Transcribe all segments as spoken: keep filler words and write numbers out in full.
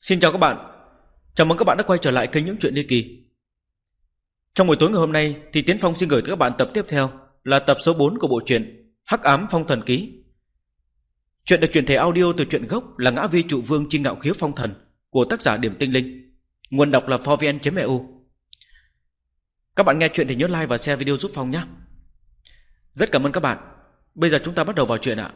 Xin chào các bạn. Chào mừng các bạn đã quay trở lại kênh Những Chuyện Ly Kỳ. Trong buổi tối ngày hôm nay thì Tiến Phong xin gửi tới các bạn tập tiếp theo là tập số bốn của bộ truyện Hắc Ám Phong Thần Ký. Chuyện được truyền thể audio từ truyện gốc là Ngã Vi Trụ Vương Chi Ngạo Khiếu Phong Thần của tác giả Điểm Tinh Linh. Nguồn đọc là forvn chấm e u. Các bạn nghe chuyện thì nhớ like và share video giúp Phong nhé. Rất cảm ơn các bạn. Bây giờ chúng ta bắt đầu vào chuyện ạ.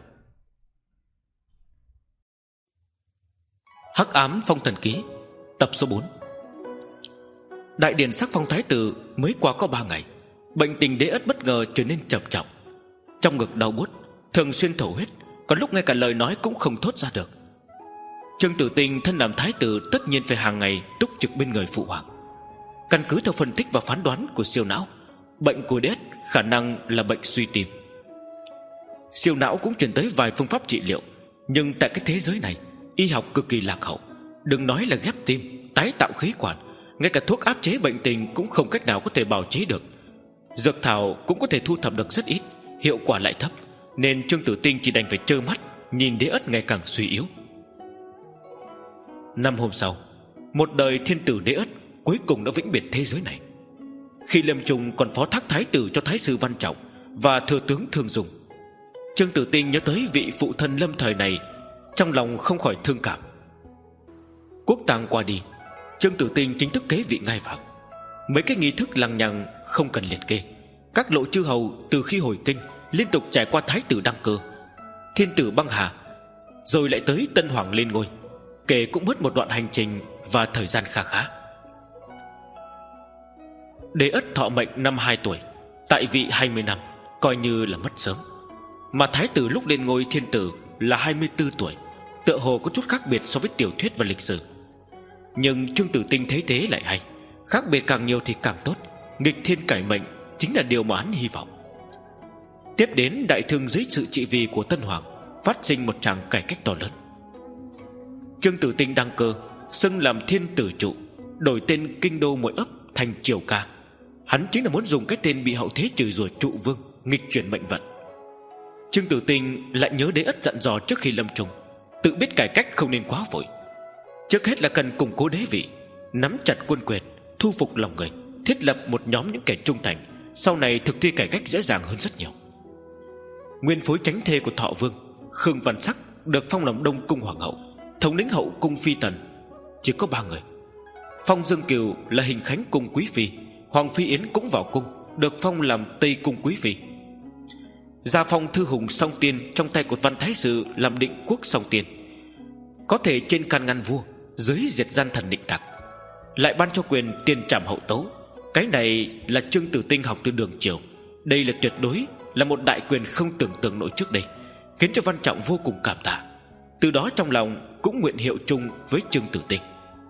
Hắc Ám Phong Thần Ký, tập số bốn. Đại điện sắc phong thái tử mới qua có ba ngày, bệnh tình Đế Ất bất ngờ trở nên trầm trọng. Trong ngực đau buốt, thường xuyên thổ huyết, có lúc ngay cả lời nói cũng không thốt ra được. Trương Tử Tinh thân làm thái tử tất nhiên phải hàng ngày túc trực bên người phụ hoàng. Căn cứ theo phân tích và phán đoán của siêu não, bệnh của Đế Ất khả năng là bệnh suy tim. Siêu não cũng truyền tới vài phương pháp trị liệu, nhưng tại cái thế giới này y học cực kỳ lạc hậu. Đừng nói là ghép tim, tái tạo khí quản, ngay cả thuốc áp chế bệnh tình cũng không cách nào có thể bào chế được. Dược thảo cũng có thể thu thập được rất ít, hiệu quả lại thấp, nên Trương Tử Tinh chỉ đành phải trơ mắt nhìn Đế Ất ngày càng suy yếu. Năm hôm sau, một đời thiên tử Đế Ất cuối cùng đã vĩnh biệt thế giới này. Khi lâm chung còn phó thác thái tử cho thái sư Văn Trọng và thừa tướng Thương Dung, Trương Tử Tinh nhớ tới vị phụ thân lâm thời này, trong lòng không khỏi thương cảm. Quốc tang qua đi, Trương Tử Tinh chính thức kế vị ngai vàng. Mấy cái nghi thức lằng nhằng không cần liệt kê. Các lộ chư hầu từ khi hồi kinh liên tục trải qua thái tử đăng cơ, thiên tử băng hà, rồi lại tới tân hoàng lên ngôi, kể cũng mất một đoạn hành trình và thời gian kha khá. Đế Ất thọ mệnh năm hai tuổi, tại vị hai mươi năm, coi như là mất sớm. Mà thái tử lúc lên ngôi thiên tử là hai mươi tư tuổi, tựa hồ có chút khác biệt so với tiểu thuyết và lịch sử. Nhưng Trương Tử Tinh thấy thế lại hay, khác biệt càng nhiều thì càng tốt, nghịch thiên cải mệnh chính là điều mà hắn hy vọng. Tiếp đến đại thương dưới sự trị vì của Tân Hoàng phát sinh một tràng cải cách to lớn. Trương Tử Tinh đăng cơ, xưng làm thiên tử trụ, đổi tên kinh đô mỗi ấp thành Triều Ca. Hắn chính là muốn dùng cái tên bị hậu thế chửi rủa trụ vương, nghịch chuyển mệnh vận. Trương Tử Tinh lại nhớ Đế Ất dặn dò trước khi lâm chung, tự biết cải cách không nên quá vội. Trước hết là cần củng cố đế vị, nắm chặt quân quyền, thu phục lòng người, thiết lập một nhóm những kẻ trung thành, sau này thực thi cải cách dễ dàng hơn rất nhiều. Nguyên phối chánh thê của Thọ Vương Khương Văn Sắc được phong làm Đông Cung Hoàng hậu, thống lĩnh hậu cung phi tần chỉ có ba người. Phong Dương Kiều là Hình Khánh cung quý phi, Hoàng Phi Yến cũng vào cung, được phong làm Tây Cung quý phi. Gia phong Thư Hùng Song Tiên trong tay của Văn Thái Sư làm Định Quốc Song Tiên, có thể trên can ngăn vua, dưới diệt gian thần Định Tặc, lại ban cho quyền tiền trảm hậu tấu. Cái này là Trương Tử Tinh học từ Đường Triều. Đây là tuyệt đối là một đại quyền không tưởng tượng nổi trước đây, khiến cho Văn Trọng vô cùng cảm tạ. Từ đó trong lòng cũng nguyện hiệu chung với Trương Tử Tinh.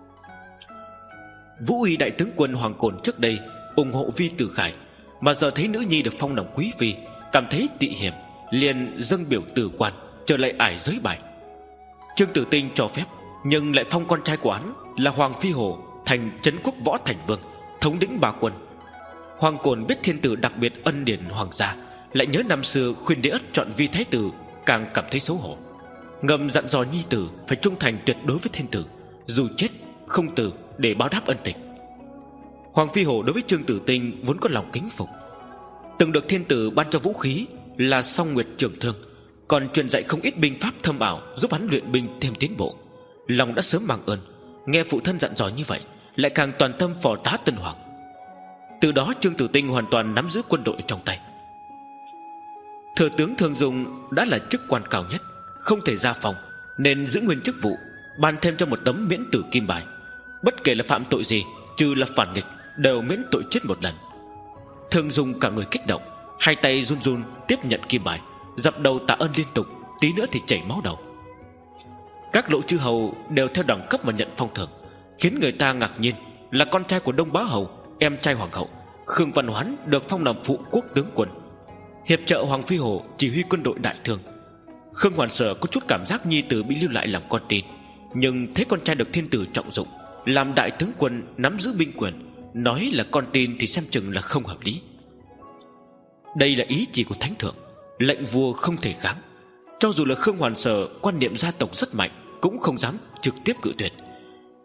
Vũ Uy đại tướng quân Hoàng Cổn trước đây ủng hộ Vi Tử Khải, mà giờ thấy nữ nhi được phong làm quý phi, cảm thấy tị hiểm, liền dâng biểu tử quan, trở lại ải giới bài. Trương Tử Tinh cho phép, nhưng lại phong con trai của hắn là Hoàng Phi Hổ thành Trấn Quốc Võ Thành Vương, thống lĩnh ba quân. Hoàng Cổn biết thiên tử đặc biệt ân điển hoàng gia, lại nhớ năm xưa khuyên Đế Ất chọn Vi thái tử, càng cảm thấy xấu hổ, ngầm dặn dò nhi tử phải trung thành tuyệt đối với thiên tử, dù chết không từ, để báo đáp ân tình. Hoàng Phi Hổ đối với Trương Tử Tinh vốn có lòng kính phục, từng được thiên tử ban cho vũ khí là Song Nguyệt Trường Thương, còn truyền dạy không ít binh pháp thâm ảo giúp hắn luyện binh thêm tiến bộ. Lòng đã sớm mang ơn, nghe phụ thân dặn dò như vậy, lại càng toàn tâm phò tá Tân Hoàng. Từ đó Trương Tử Tinh hoàn toàn nắm giữ quân đội trong tay. Thừa tướng Thương Dung đã là chức quan cao nhất, không thể ra phòng, nên giữ nguyên chức vụ, ban thêm cho một tấm miễn tử kim bài. Bất kể là phạm tội gì, trừ là phản nghịch, đều miễn tội chết một lần. Thương Dung cả người kích động, hai tay run run tiếp nhận kim bài, dập đầu tạ ơn liên tục, tí nữa thì chảy máu đầu. Các lộ chư hầu đều theo đẳng cấp mà nhận phong thưởng, khiến người ta ngạc nhiên là con trai của Đông Bá Hầu, em trai hoàng hậu Khương Văn Hoán được phong làm phụ quốc tướng quân, hiệp trợ Hoàng Phi Hổ chỉ huy quân đội đại thương. Khương Hoàn Sở có chút cảm giác nhi tử bị lưu lại làm con tin, nhưng thấy con trai được thiên tử trọng dụng, làm đại tướng quân nắm giữ binh quyền, nói là con tin thì xem chừng là không hợp lý. Đây là ý chỉ của thánh thượng, lệnh vua không thể kháng. Cho dù là Khương Hoàn Sở quan niệm gia tộc rất mạnh, cũng không dám trực tiếp cự tuyệt.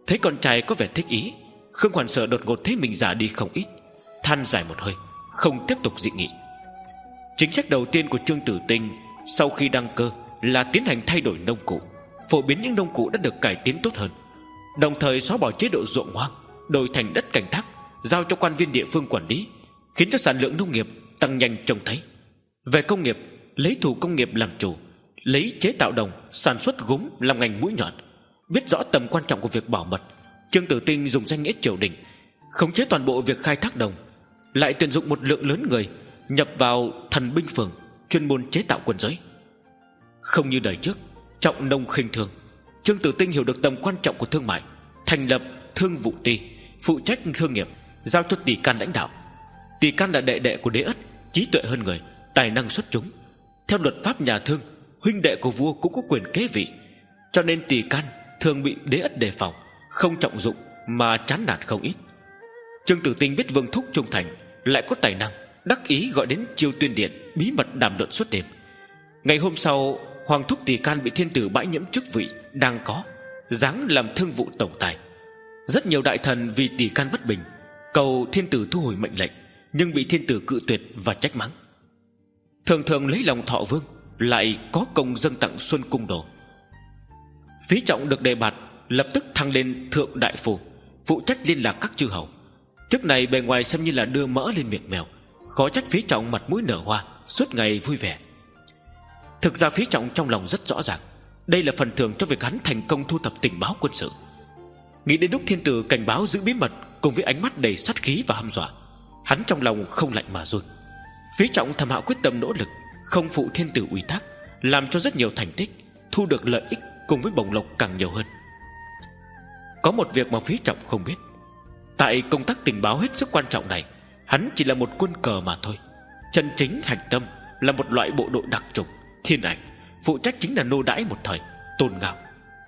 Thấy con trai có vẻ thích ý, Khương Hoàn Sở đột ngột thấy mình già đi không ít, than dài một hơi, không tiếp tục dị nghị. Chính sách đầu tiên của Trương Tử Tinh sau khi đăng cơ là tiến hành thay đổi nông cụ, phổ biến những nông cụ đã được cải tiến tốt hơn, đồng thời xóa bỏ chế độ ruộng hoang, đổi thành đất canh tác, giao cho quan viên địa phương quản lý, khiến cho sản lượng nông nghiệp tăng nhanh trông thấy. Về công nghiệp, lấy thủ công nghiệp làm chủ, lấy chế tạo đồng, sản xuất gốm làm ngành mũi nhọn. Biết rõ tầm quan trọng của việc bảo mật, Trương Tử Tinh dùng danh nghĩa triều đình khống chế toàn bộ việc khai thác đồng, lại tuyển dụng một lượng lớn người nhập vào thần binh phường, chuyên môn chế tạo quân giới. Không như đời trước trọng nông khinh thương, Trương Tử Tinh hiểu được tầm quan trọng của thương mại, thành lập thương vụ ty, phụ trách thương nghiệp, giao cho Tỷ Can lãnh đạo. Tỷ Can là đệ đệ của Đế Ất, trí tuệ hơn người, tài năng xuất chúng. Theo luật pháp nhà Thương, huynh đệ của vua cũng có quyền kế vị, cho nên Tỷ Can thường bị Đế Ất đề phòng, không trọng dụng mà chán nản không ít. Trương Tử Tinh biết Vương Thúc trung thành, lại có tài năng, đắc ý gọi đến Chiêu Tuyên Điện bí mật đàm luận suốt đêm. Ngày hôm sau, Hoàng Thúc Tỷ Can bị thiên tử bãi nhiễm chức vị đang có, giáng làm thương vụ tổng tài. Rất nhiều đại thần vì Tỷ Can bất bình, cầu thiên tử thu hồi mệnh lệnh, nhưng bị thiên tử cự tuyệt và trách mắng. Thường thường lấy lòng Thọ Vương, lại có công dâng tặng Xuân Cung đồ. Phí Trọng được đề bạt, lập tức thăng lên thượng đại phu, phụ trách liên lạc các chư hầu. Chức này bề ngoài xem như là đưa mỡ lên miệng mèo, khó trách Phí Trọng mặt mũi nở hoa, suốt ngày vui vẻ. Thực ra Phí Trọng trong lòng rất rõ ràng, đây là phần thưởng cho việc hắn thành công thu thập tình báo quân sự. Nghĩ đến lúc thiên tử cảnh báo giữ bí mật, cùng với ánh mắt đầy sát khí và hăm dọa, hắn trong lòng không lạnh mà run. Phí Trọng thầm hạ quyết tâm nỗ lực, không phụ thiên tử ủy thác, làm cho rất nhiều thành tích, thu được lợi ích cùng với bổng lộc càng nhiều hơn. Có một việc mà Phí Trọng không biết, tại công tác tình báo hết sức quan trọng này, hắn chỉ là một quân cờ mà thôi. Chân chính hành tâm là một loại bộ đội đặc chủng, thiên ảnh, phụ trách chính là nô đãi một thời, tôn ngạo.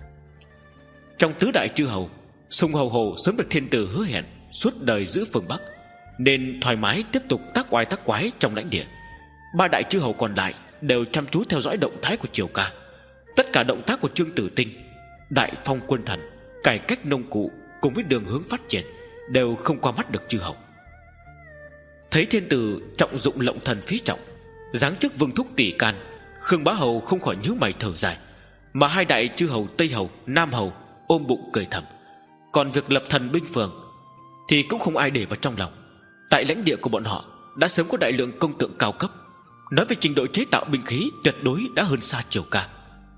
Trong tứ đại chư hầu, Sùng Hầu Hồ sớm được thiên tử hứa hẹn suốt đời giữ phương Bắc, nên thoải mái tiếp tục tác oai tác quái trong lãnh địa. Ba đại chư hầu còn lại đều chăm chú theo dõi động thái của triều ca. Tất cả động tác của Trương Tử Tinh, đại phong quân thần, cải cách nông cụ cùng với đường hướng phát triển đều không qua mắt được chư hầu. Thấy thiên tử trọng dụng lộng thần Phí Trọng, giáng chức Vương Thúc Tỷ Can, Khương Bá Hầu không khỏi nhíu mày thở dài, mà hai đại chư hầu Tây Hầu, Nam Hầu ôm bụng cười thầm. Còn việc lập thần binh phường thì cũng không ai để vào trong lòng. Tại lãnh địa của bọn họ đã sớm có đại lượng công tượng cao cấp, nói về trình độ chế tạo binh khí tuyệt đối đã hơn xa triều ca.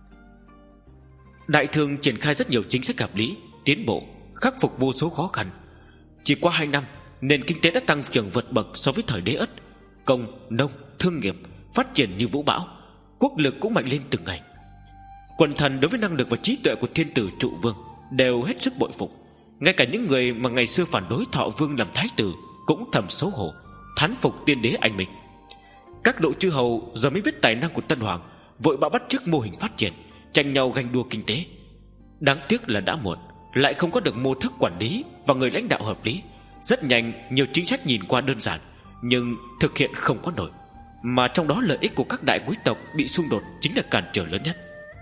Đại Thương triển khai rất nhiều chính sách hợp lý, tiến bộ, khắc phục vô số khó khăn. Chỉ qua hai năm, nền kinh tế đã tăng trưởng vượt bậc so với thời Đế Ất. Công, nông, thương nghiệp phát triển như vũ bão, quốc lực cũng mạnh lên từng ngày. Quần thần đối với năng lực và trí tuệ của thiên tử Trụ Vương đều hết sức bội phục. Ngay cả những người mà ngày xưa phản đối Thọ Vương làm thái tử cũng thầm xấu hổ, thán phục tiên đế anh minh. Các độ chư hầu giờ mới biết tài năng của Tân Hoàng, vội bão bắt chước mô hình phát triển, tranh nhau ganh đua kinh tế. Đáng tiếc là đã muộn, lại không có được mô thức quản lý và người lãnh đạo hợp lý. Rất nhanh, nhiều chính sách nhìn qua đơn giản, nhưng thực hiện không có nổi, mà trong đó lợi ích của các đại quý tộc bị xung đột chính là cản trở lớn nhất.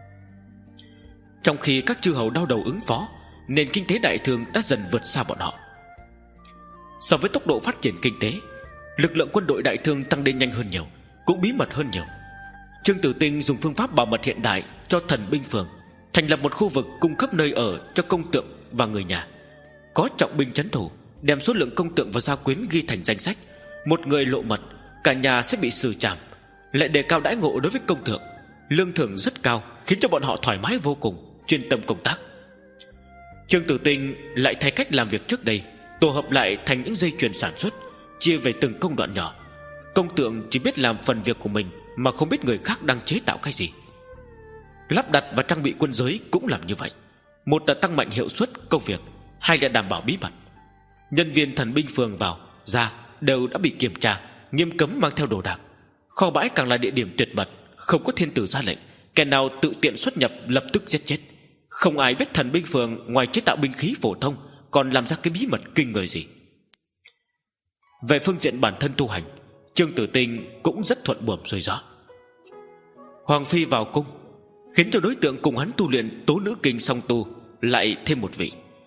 Trong khi các chư hầu đau đầu ứng phó, nền kinh tế Đại Thương đã dần vượt xa bọn họ. So với tốc độ phát triển kinh tế, lực lượng quân đội Đại Thương tăng lên nhanh hơn nhiều, cũng bí mật hơn nhiều. Trương Tử Tinh dùng phương pháp bảo mật hiện đại cho thần binh phường, thành lập một khu vực cung cấp nơi ở cho công tượng và người nhà, có trọng binh trấn thủ, đem số lượng công tượng và gia quyến ghi thành danh sách. Một người lộ mật, cả nhà sẽ bị xử trảm. Lại đề cao đãi ngộ đối với công tượng, lương thưởng rất cao, khiến cho bọn họ thoải mái vô cùng, chuyên tâm công tác. Trương Tử Tinh lại thay cách làm việc trước đây, tổ hợp lại thành những dây chuyền sản xuất, chia về từng công đoạn nhỏ. Công tượng chỉ biết làm phần việc của mình, mà không biết người khác đang chế tạo cái gì. Lắp đặt và trang bị quân giới cũng làm như vậy. Một là tăng mạnh hiệu suất công việc, hai là đảm bảo bí mật. Nhân viên thần binh phường vào, ra đều đã bị kiểm tra, nghiêm cấm mang theo đồ đạc. Kho bãi càng là địa điểm tuyệt mật, không có thiên tử ra lệnh, kẻ nào tự tiện xuất nhập lập tức giết chết. Không ai biết thần binh phường ngoài chế tạo binh khí phổ thông còn làm ra cái bí mật kinh người gì. Về phương diện bản thân tu hành, Trương Tử Tinh cũng rất thuận buồm xuôi gió. Hoàng phi vào cung, khiến cho đối tượng cùng hắn tu luyện tố nữ kinh song tu lại thêm một vị.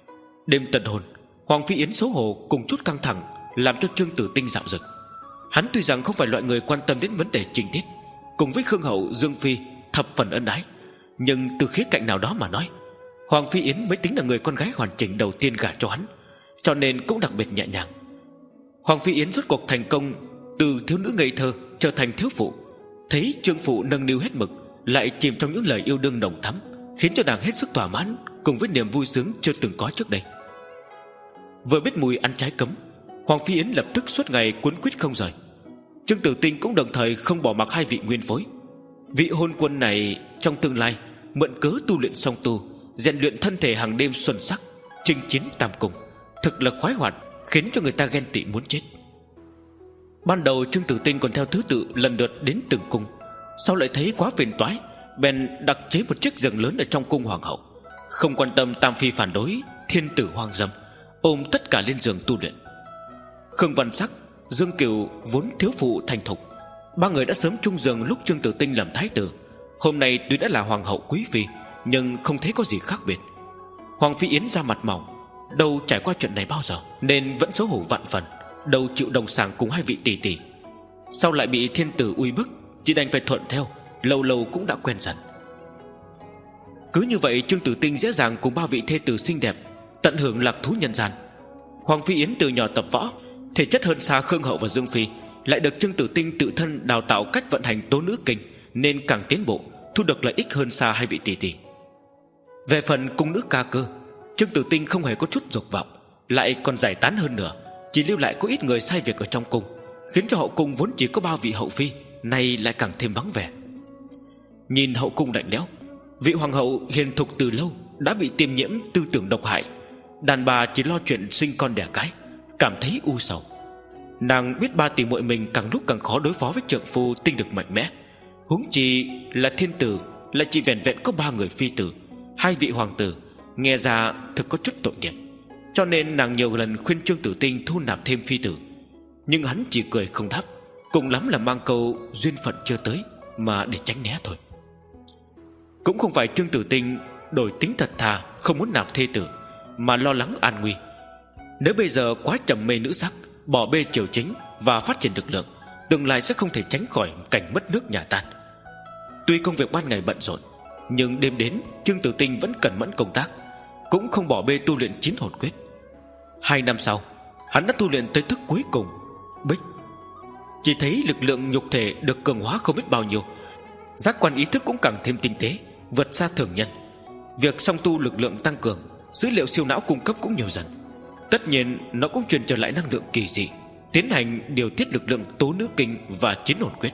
Đêm tân hôn, Hoàng Phi Yến xấu hổ cùng chút căng thẳng làm cho Trương Tử Tinh dạo dực. Hắn tuy rằng không phải loại người quan tâm đến vấn đề trình tiết, cùng với Khương Hậu, Dương Phi thập phần ân ái, nhưng từ khía cạnh nào đó mà nói, Hoàng Phi Yến mới tính là người con gái hoàn chỉnh đầu tiên gả cho hắn, cho nên cũng đặc biệt nhẹ nhàng. Hoàng Phi Yến rốt cuộc thành công từ thiếu nữ ngây thơ trở thành thiếu phụ, thấy trương phụ nâng niu hết mực, lại chìm trong những lời yêu đương nồng thắm, khiến cho nàng hết sức thỏa mãn, cùng với niềm vui sướng chưa từng có trước đây. Vừa biết mùi ăn trái cấm, Hoàng Phi Yến lập tức suốt ngày cuốn quýt không rời. Trương Tử Tinh cũng đồng thời không bỏ mặc hai vị nguyên phối. Vị hôn quân này trong tương lai mượn cớ tu luyện song tu, rèn luyện thân thể hàng đêm xuân sắc, chinh chiến tam cung, thực là khoái hoạt, khiến cho người ta ghen tị muốn chết. Ban đầu Trương Tử Tinh còn theo thứ tự lần lượt đến từng cung, sau lại thấy quá phiền toái, bèn đặt chế một chiếc giường lớn ở trong cung hoàng hậu, không quan tâm tam phi phản đối, thiên tử hoang dâm, ôm tất cả lên giường tu luyện. Khương Văn Sắc, Dương Kiều vốn thiếu phụ thành thục, ba người đã sớm chung giường lúc Trương Tử Tinh làm thái tử. Hôm nay tuy đã là hoàng hậu quý phi, nhưng không thấy có gì khác biệt. Hoàng Phi Yến ra mặt mỏng, đâu trải qua chuyện này bao giờ, nên vẫn xấu hổ vạn phần, đâu chịu đồng sàng cùng hai vị tỷ tỷ. Sau lại bị thiên tử uy bức, chỉ đành phải thuận theo, lâu lâu cũng đã quen dần. Cứ như vậy Trương Tử Tinh dễ dàng cùng ba vị thê tử xinh đẹp tận hưởng lạc thú nhân gian. Hoàng Phi Yến từ nhỏ tập võ, thể chất hơn xa Khương Hậu và Dương Phi, lại được Trương Tử Tinh tự thân đào tạo cách vận hành tố nữ kinh, nên càng tiến bộ, thu được lợi ích hơn xa hai vị tỷ tỷ. Về phần cung nữ ca cơ, Trương Tử Tinh không hề có chút dục vọng, lại còn giải tán hơn nữa, chỉ lưu lại có ít người sai việc ở trong cung, khiến cho hậu cung vốn chỉ có ba vị hậu phi nay lại càng thêm vắng vẻ. Nhìn hậu cung lạnh lẽo, vị hoàng hậu hiền thục từ lâu đã bị tiêm nhiễm tư tưởng độc hại, đàn bà chỉ lo chuyện sinh con đẻ cái, cảm thấy u sầu. Nàng biết ba tỷ muội mình càng lúc càng khó đối phó với trượng phu tinh lực mạnh mẽ, huống chi là thiên tử lại chỉ vẹn vẹn có ba người phi tử, hai vị hoàng tử, nghe ra thực có chút tội nghiệp. Cho nên nàng nhiều lần khuyên Trương Tử Tinh thu nạp thêm phi tử, nhưng hắn chỉ cười không đáp, cùng lắm là mang câu duyên phận chưa tới mà để tránh né thôi. Cũng không phải Trương Tử Tinh đổi tính thật thà không muốn nạp thê tử, mà lo lắng an nguy. Nếu bây giờ quá trầm mê nữ sắc, bỏ bê triều chính và phát triển lực lượng, tương lai sẽ không thể tránh khỏi cảnh mất nước nhà tan. Tuy công việc ban ngày bận rộn, nhưng đêm đến Trương Tử Tinh vẫn cẩn mẫn công tác, cũng không bỏ bê tu luyện chín hồn quyết. Hai năm sau, hắn đã tu luyện tới thức cuối cùng, Bích. Chỉ thấy lực lượng nhục thể được cường hóa không biết bao nhiêu, giác quan ý thức cũng càng thêm tinh tế, vượt xa thường nhân. Việc song tu lực lượng tăng cường, dữ liệu siêu não cung cấp cũng nhiều dần. Tất nhiên nó cũng truyền trở lại năng lượng kỳ dị, tiến hành điều tiết lực lượng tố nữ kinh và chín hồn quyết.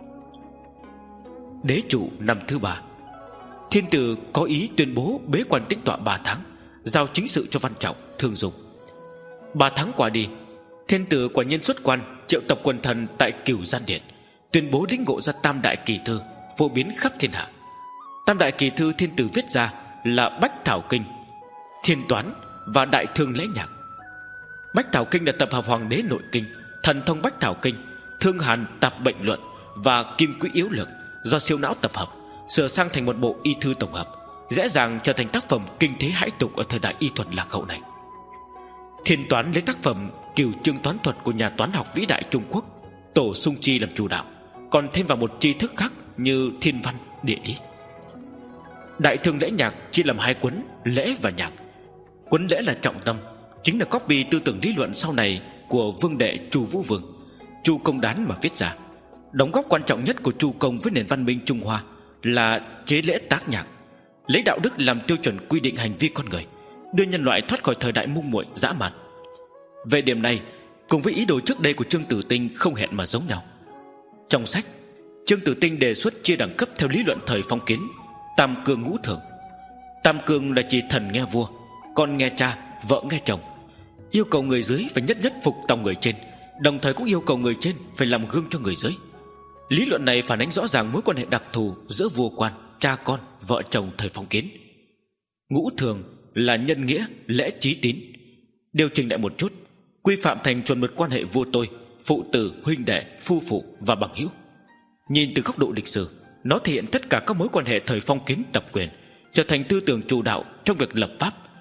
Đế trụ năm thứ ba, thiên tử có ý tuyên bố bế quan tĩnh tọa ba tháng, giao chính sự cho Văn Trọng, Thương Dung. Ba tháng qua đi, thiên tử quả nhiên xuất quan, triệu tập quần thần tại Cửu Gian Điện, tuyên bố lĩnh ngộ ra tam đại kỳ thư, phổ biến khắp thiên hạ. Tam đại kỳ thư thiên tử viết ra là Bách Thảo Kinh, Thiên Toán và Đại Thương Lễ Nhạc. Bách Thảo Kinh là tập hợp Hoàng đế nội kinh, Thần thông Bách Thảo Kinh, Thương Hàn Tạp Bệnh Luận và Kim Quỹ Yếu Lược do siêu não tập hợp, sửa sang thành một bộ y thư tổng hợp, dễ dàng trở thành tác phẩm kinh thế hãi tục ở thời đại y thuật lạc hậu này. Thiên Toán lấy tác phẩm Cửu Chương Toán Thuật của nhà toán học vĩ đại Trung Quốc Tổ Sung Chi làm chủ đạo, còn thêm vào một tri thức khác như thiên văn, địa lý. Đại Thương Lễ Nhạc chia làm hai cuốn, lễ và nhạc. Cuốn lễ là trọng tâm, chính là copy tư tưởng lý luận sau này của vương đệ Chu Vũ Vương, Chu Công Đán mà viết ra. Đóng góp quan trọng nhất của Chu Công với nền văn minh Trung Hoa là chế lễ tác nhạc, lấy đạo đức làm tiêu chuẩn quy định hành vi con người, đưa nhân loại thoát khỏi thời đại ngu muội dã man. Về điểm này, cùng với ý đồ trước đây của Trương Tử Tinh không hẹn mà giống nhau. Trong sách, Trương Tử Tinh đề xuất chia đẳng cấp theo lý luận thời phong kiến, tam cương ngũ thường. Tam cương là chỉ thần nghe vua, con nghe cha, vợ nghe chồng, yêu cầu người dưới phải nhất nhất phục tòng người trên, đồng thời cũng yêu cầu người trên phải làm gương cho người dưới. Lý luận này phản ánh rõ ràng mối quan hệ đặc thù giữa vua quan, cha con, vợ chồng thời phong kiến. Ngũ thường là nhân nghĩa, lễ trí tín, điều chỉnh lại một chút, quy phạm thành chuẩn mực quan hệ vua tôi, phụ tử, huynh đệ, phu phụ và bằng hữu. Nhìn từ góc độ lịch sử, nó thể hiện tất cả các mối quan hệ thời phong kiến tập quyền, trở thành tư tưởng chủ đạo trong việc lập pháp.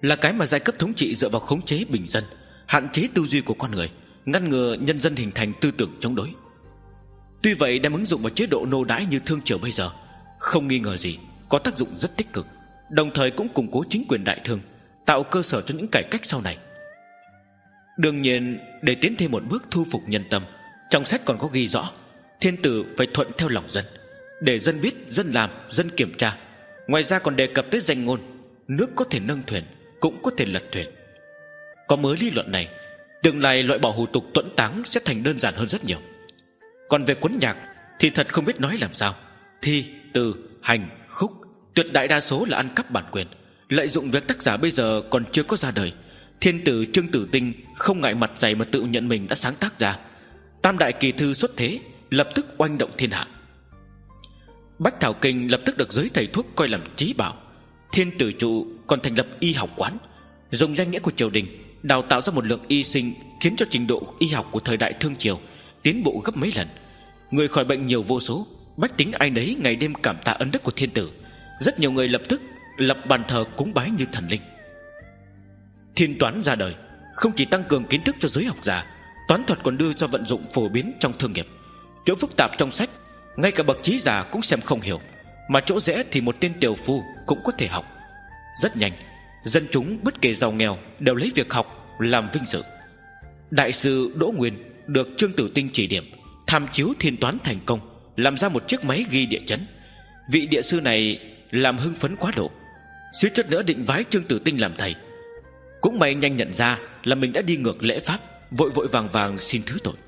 là cái mà giai cấp thống trị dựa vào khống chế bình dân, hạn chế tư duy của con người, ngăn ngừa nhân dân hình thành tư tưởng chống đối. Tuy vậy đem ứng dụng vào chế độ nô đãi như thương triều bây giờ, không nghi ngờ gì có tác dụng rất tích cực, đồng thời cũng củng cố chính quyền đại thương, tạo cơ sở cho những cải cách sau này. Đương nhiên, để tiến thêm một bước thu phục nhân tâm, trong sách còn có ghi rõ thiên tử phải thuận theo lòng dân, để dân biết, dân làm, dân kiểm tra. Ngoài ra còn đề cập tới danh ngôn: nước có thể nâng thuyền, cũng có thể lật thuyền. Có mớ lý luận này, tương lai loại bỏ hủ tục tuẫn táng sẽ thành đơn giản hơn rất nhiều. Còn về cuốn nhạc thì thật không biết nói làm sao. Thi, từ, hành, khúc tuyệt đại đa số là ăn cắp bản quyền, lợi dụng việc tác giả bây giờ còn chưa có ra đời. Thiên tử Trương Tử Tinh không ngại mặt dày mà tự nhận mình đã sáng tác ra. Tam đại kỳ thư xuất thế, lập tức oanh động thiên hạ. Bách Thảo Kinh lập tức được giới thầy thuốc coi làm chí bảo. Thiên Tử Trụ còn thành lập y học quán, dùng danh nghĩa của triều đình đào tạo ra một lượng y sinh, khiến cho trình độ y học của thời đại Thương Triều tiến bộ gấp mấy lần. Người khỏi bệnh nhiều vô số, bách tính ai nấy ngày đêm cảm tạ ân đức của thiên tử. Rất nhiều người lập tức lập bàn thờ cúng bái như thần linh. Thiên toán ra đời, không chỉ tăng cường kiến thức cho giới học giả, toán thuật còn đưa cho vận dụng phổ biến trong thương nghiệp. Chỗ phức tạp trong sách, ngay cả bậc trí giả cũng xem không hiểu, mà chỗ dễ thì một tên tiểu phu cũng có thể học. Rất nhanh, dân chúng bất kể giàu nghèo đều lấy việc học làm vinh dự. Đại sư Đỗ Nguyên được Trương Tử Tinh chỉ điểm, tham chiếu thiên toán thành công, làm ra một chiếc máy ghi địa chấn. Vị địa sư này làm hưng phấn quá độ, suýt chút nữa định vái Trương Tử Tinh làm thầy. Cũng may nhanh nhận ra là mình đã đi ngược lễ pháp, vội vội vàng vàng xin thứ tội.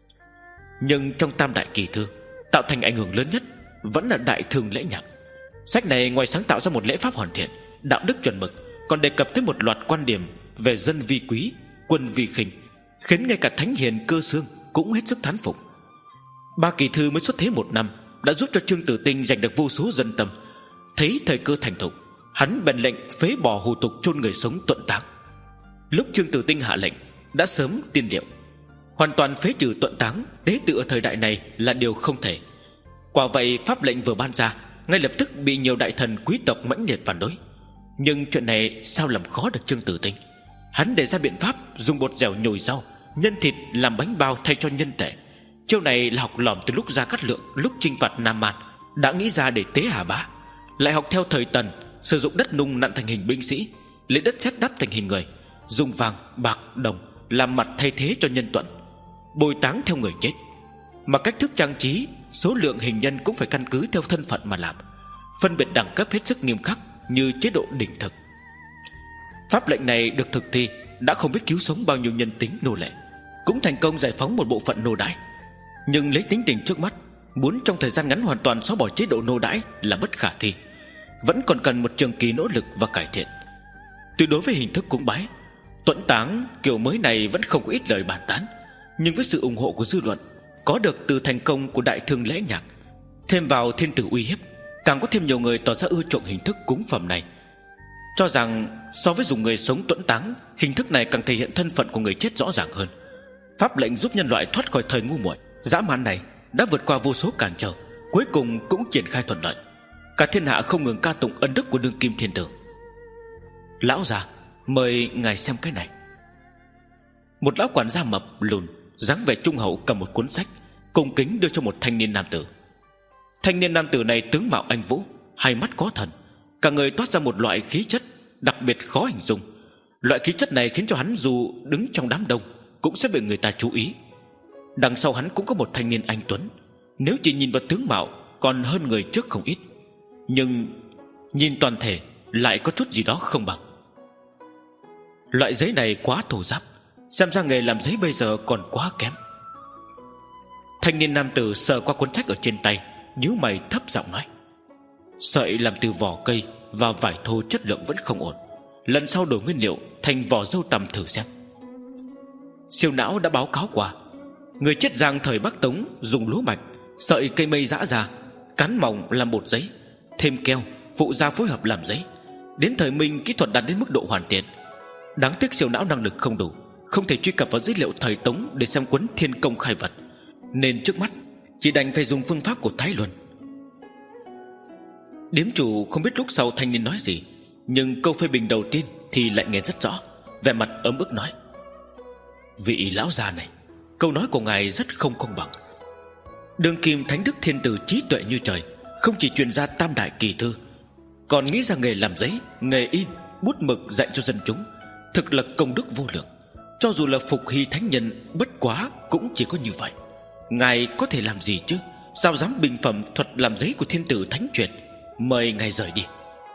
Nhưng trong tam đại kỳ thư, tạo thành ảnh hưởng lớn nhất vẫn là Đại Thương Lễ Nhạc. Sách này ngoài sáng tạo ra một lễ pháp hoàn thiện, đạo đức chuẩn mực, còn đề cập tới một loạt quan điểm về dân vi quý, quân vi khinh, khiến ngay cả thánh hiền Cơ Xương cũng hết sức thán phục. Ba kỳ thư mới xuất thế một năm đã giúp cho Trương Tử Tinh giành được vô số dân tâm. Thấy thời cơ thành thục, hắn bèn lệnh phế bỏ hủ tục chôn người sống tuẫn táng. Lúc Trương Tử Tinh hạ lệnh đã sớm tiên liệu, hoàn toàn phế trừ tuẫn táng, tế tự ở thời đại này là điều không thể. Quả vậy, pháp lệnh vừa ban ra, ngay lập tức bị nhiều đại thần quý tộc mãnh liệt phản đối. Nhưng chuyện này sao làm khó được Trương Tử Tinh. Hắn đề ra biện pháp dùng bột dẻo nhồi rau, nhân thịt làm bánh bao thay cho nhân tệ. Chiêu này là học lỏm từ lúc Gia Cát Lượng, lúc chinh phạt Nam Man đã nghĩ ra để tế Hà Bá, lại học theo thời Tần, sử dụng đất nung nặn thành hình binh sĩ, lấy đất sét đắp thành hình người, dùng vàng, bạc, đồng làm mặt thay thế cho nhân tuẫn, bồi táng theo người chết. Mà cách thức trang trí, số lượng hình nhân cũng phải căn cứ theo thân phận mà làm, phân biệt đẳng cấp hết sức nghiêm khắc như chế độ đỉnh thực. Pháp lệnh này được thực thi đã không biết cứu sống bao nhiêu nhân tính nô lệ, cũng thành công giải phóng một bộ phận nô đái. Nhưng lấy tính tình trước mắt, muốn trong thời gian ngắn hoàn toàn xóa bỏ chế độ nô đái là bất khả thi, vẫn còn cần một trường kỳ nỗ lực và cải thiện. Từ đối với hình thức cúng bái, tuẫn táng kiểu mới này vẫn không có ít lời bàn tán, nhưng với sự ủng hộ của dư luận, có được từ thành công của Đại Thương Lễ Nhạc, thêm vào thiên tử uy hiếp, càng có thêm nhiều người tỏ ra ưa chuộng hình thức cúng phẩm này, cho rằng so với dùng người sống tuẫn táng, hình thức này càng thể hiện thân phận của người chết rõ ràng hơn. Pháp lệnh giúp nhân loại thoát khỏi thời ngu muội dã man này đã vượt qua vô số cản trở, cuối cùng cũng triển khai thuận lợi. Cả thiên hạ không ngừng ca tụng ân đức của đương kim thiên tử. Lão già, mời ngài xem cái này. Một lão quản gia mập lùn, dáng vẻ trung hậu, cầm một cuốn sách, cung kính đưa cho một thanh niên nam tử. Thanh niên nam tử này tướng mạo anh vũ, hai mắt có thần, cả người toát ra một loại khí chất đặc biệt khó hình dung. Loại khí chất này khiến cho hắn dù đứng trong đám đông cũng sẽ bị người ta chú ý. Đằng sau hắn cũng có một thanh niên anh tuấn, nếu chỉ nhìn vào tướng mạo còn hơn người trước không ít, nhưng nhìn toàn thể lại có chút gì đó không bằng. Loại giấy này quá thô ráp, xem ra nghề làm giấy bây giờ còn quá kém. Thanh niên nam tử sờ qua cuốn sách ở trên tay, nhíu mày thấp giọng nói: sợi làm từ vỏ cây và vải thô chất lượng vẫn không ổn, lần sau đổi nguyên liệu thành vỏ dâu tằm thử xem. Siêu não đã báo cáo qua, người chết Giang thời Bắc Tống dùng lúa mạch, sợi cây mây giã ra, cán mỏng làm bột giấy, thêm keo, phụ gia phối hợp làm giấy. Đến thời Minh kỹ thuật đạt đến mức độ hoàn thiện. Đáng tiếc siêu não năng lực không đủ, không thể truy cập vào dữ liệu thời Tống để xem cuốn Thiên Công khai vật, nên trước mắt chỉ đành phải dùng phương pháp của Thái Luân. Điếm chủ không biết lúc sau thanh niên nói gì, nhưng câu phê bình đầu tiên thì lại nghe rất rõ, vẻ mặt ấm ức nói: Vị lão già này, câu nói của ngài rất không công bằng. Đương kim thánh đức thiên tử trí tuệ như trời, không chỉ truyền ra tam đại kỳ thư, còn nghĩ ra nghề làm giấy, nghề in, bút mực dạy cho dân chúng, thực là công đức vô lượng. Cho dù là phục hy thánh nhân, bất quá cũng chỉ có như vậy. Ngài có thể làm gì chứ? Sao dám bình phẩm thuật làm giấy của thiên tử thánh truyền? Mời ngài rời đi.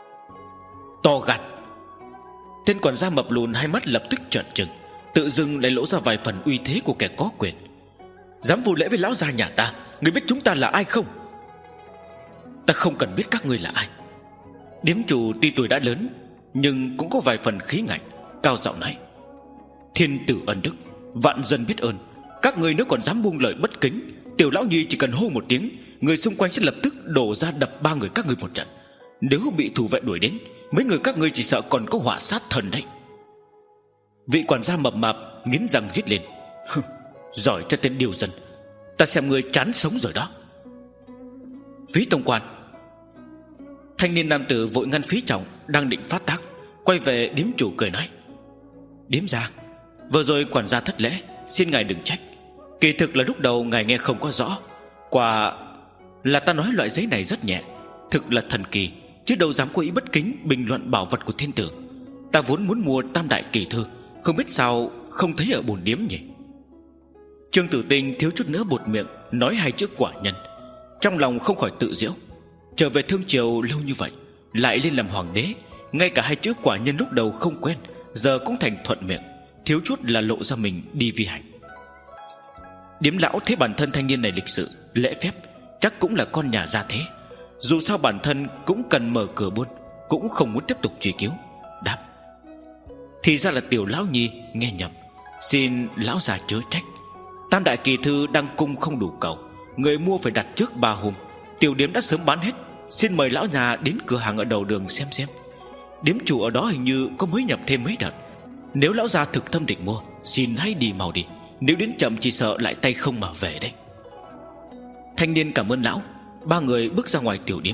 To gan! Tên quản gia mập lùn hai mắt lập tức trợn trừng, tự dưng lại lộ ra vài phần uy thế của kẻ có quyền. Dám vô lễ với lão gia nhà ta, người biết chúng ta là ai không? Ta không cần biết các ngươi là ai. Điếm chủ tuy tuổi đã lớn, nhưng cũng có vài phần khí ngạnh, cao giọng nói: Thiên tử ân đức, vạn dân biết ơn. Các ngươi nếu còn dám buông lời bất kính, tiểu lão nhi chỉ cần hô một tiếng, người xung quanh sẽ lập tức đổ ra đập ba người các ngươi một trận. Nếu bị thủ vệ đuổi đến, mấy người các ngươi chỉ sợ còn có họa sát thân đấy. Vị quản gia mập mạp nghiến răng rít lên: Giỏi cho tên điều dân, ta xem ngươi chán sống rồi đó. Phí tổng quan! Thanh niên nam tử vội ngăn Phí Trọng đang định phát tác, quay về điếm chủ cười nói: Điếm gia, vừa rồi quản gia thất lễ, xin ngài đừng trách. Kỳ thực là lúc đầu ngài nghe không có rõ. Quả là ta nói loại giấy này rất nhẹ, thực là thần kỳ, chứ đâu dám có ý bất kính bình luận bảo vật của thiên tử. Ta vốn muốn mua tam đại kỳ thư, không biết sao không thấy ở bồn điếm nhỉ. Trương Tử Tinh thiếu chút nữa buột miệng nói hai chữ quả nhân, trong lòng không khỏi tự giễu. Trở về Thương Triều lâu như vậy, lại lên làm hoàng đế, ngay cả hai chữ quả nhân lúc đầu không quen, giờ cũng thành thuận miệng, thiếu chút là lộ ra mình đi vi hành. Điếm lão thấy bản thân thanh niên này lịch sự, lễ phép, chắc cũng là con nhà gia thế. Dù sao bản thân cũng cần mở cửa buôn, cũng không muốn tiếp tục truy cứu, đáp: Thì ra là tiểu lão nhi nghe nhầm, xin lão già chớ trách. Tam đại kỳ thư đang cung không đủ cầu, người mua phải đặt trước ba hôm. Tiểu điếm đã sớm bán hết, xin mời lão nhà đến cửa hàng ở đầu đường xem xem. Điếm chủ ở đó hình như có mới nhập thêm mấy đợt. Nếu lão già thực tâm định mua, xin hãy đi mau đi, nếu đến chậm chỉ sợ lại tay không mà về đấy. Thanh niên cảm ơn lão. Ba người bước ra ngoài tiểu điếm.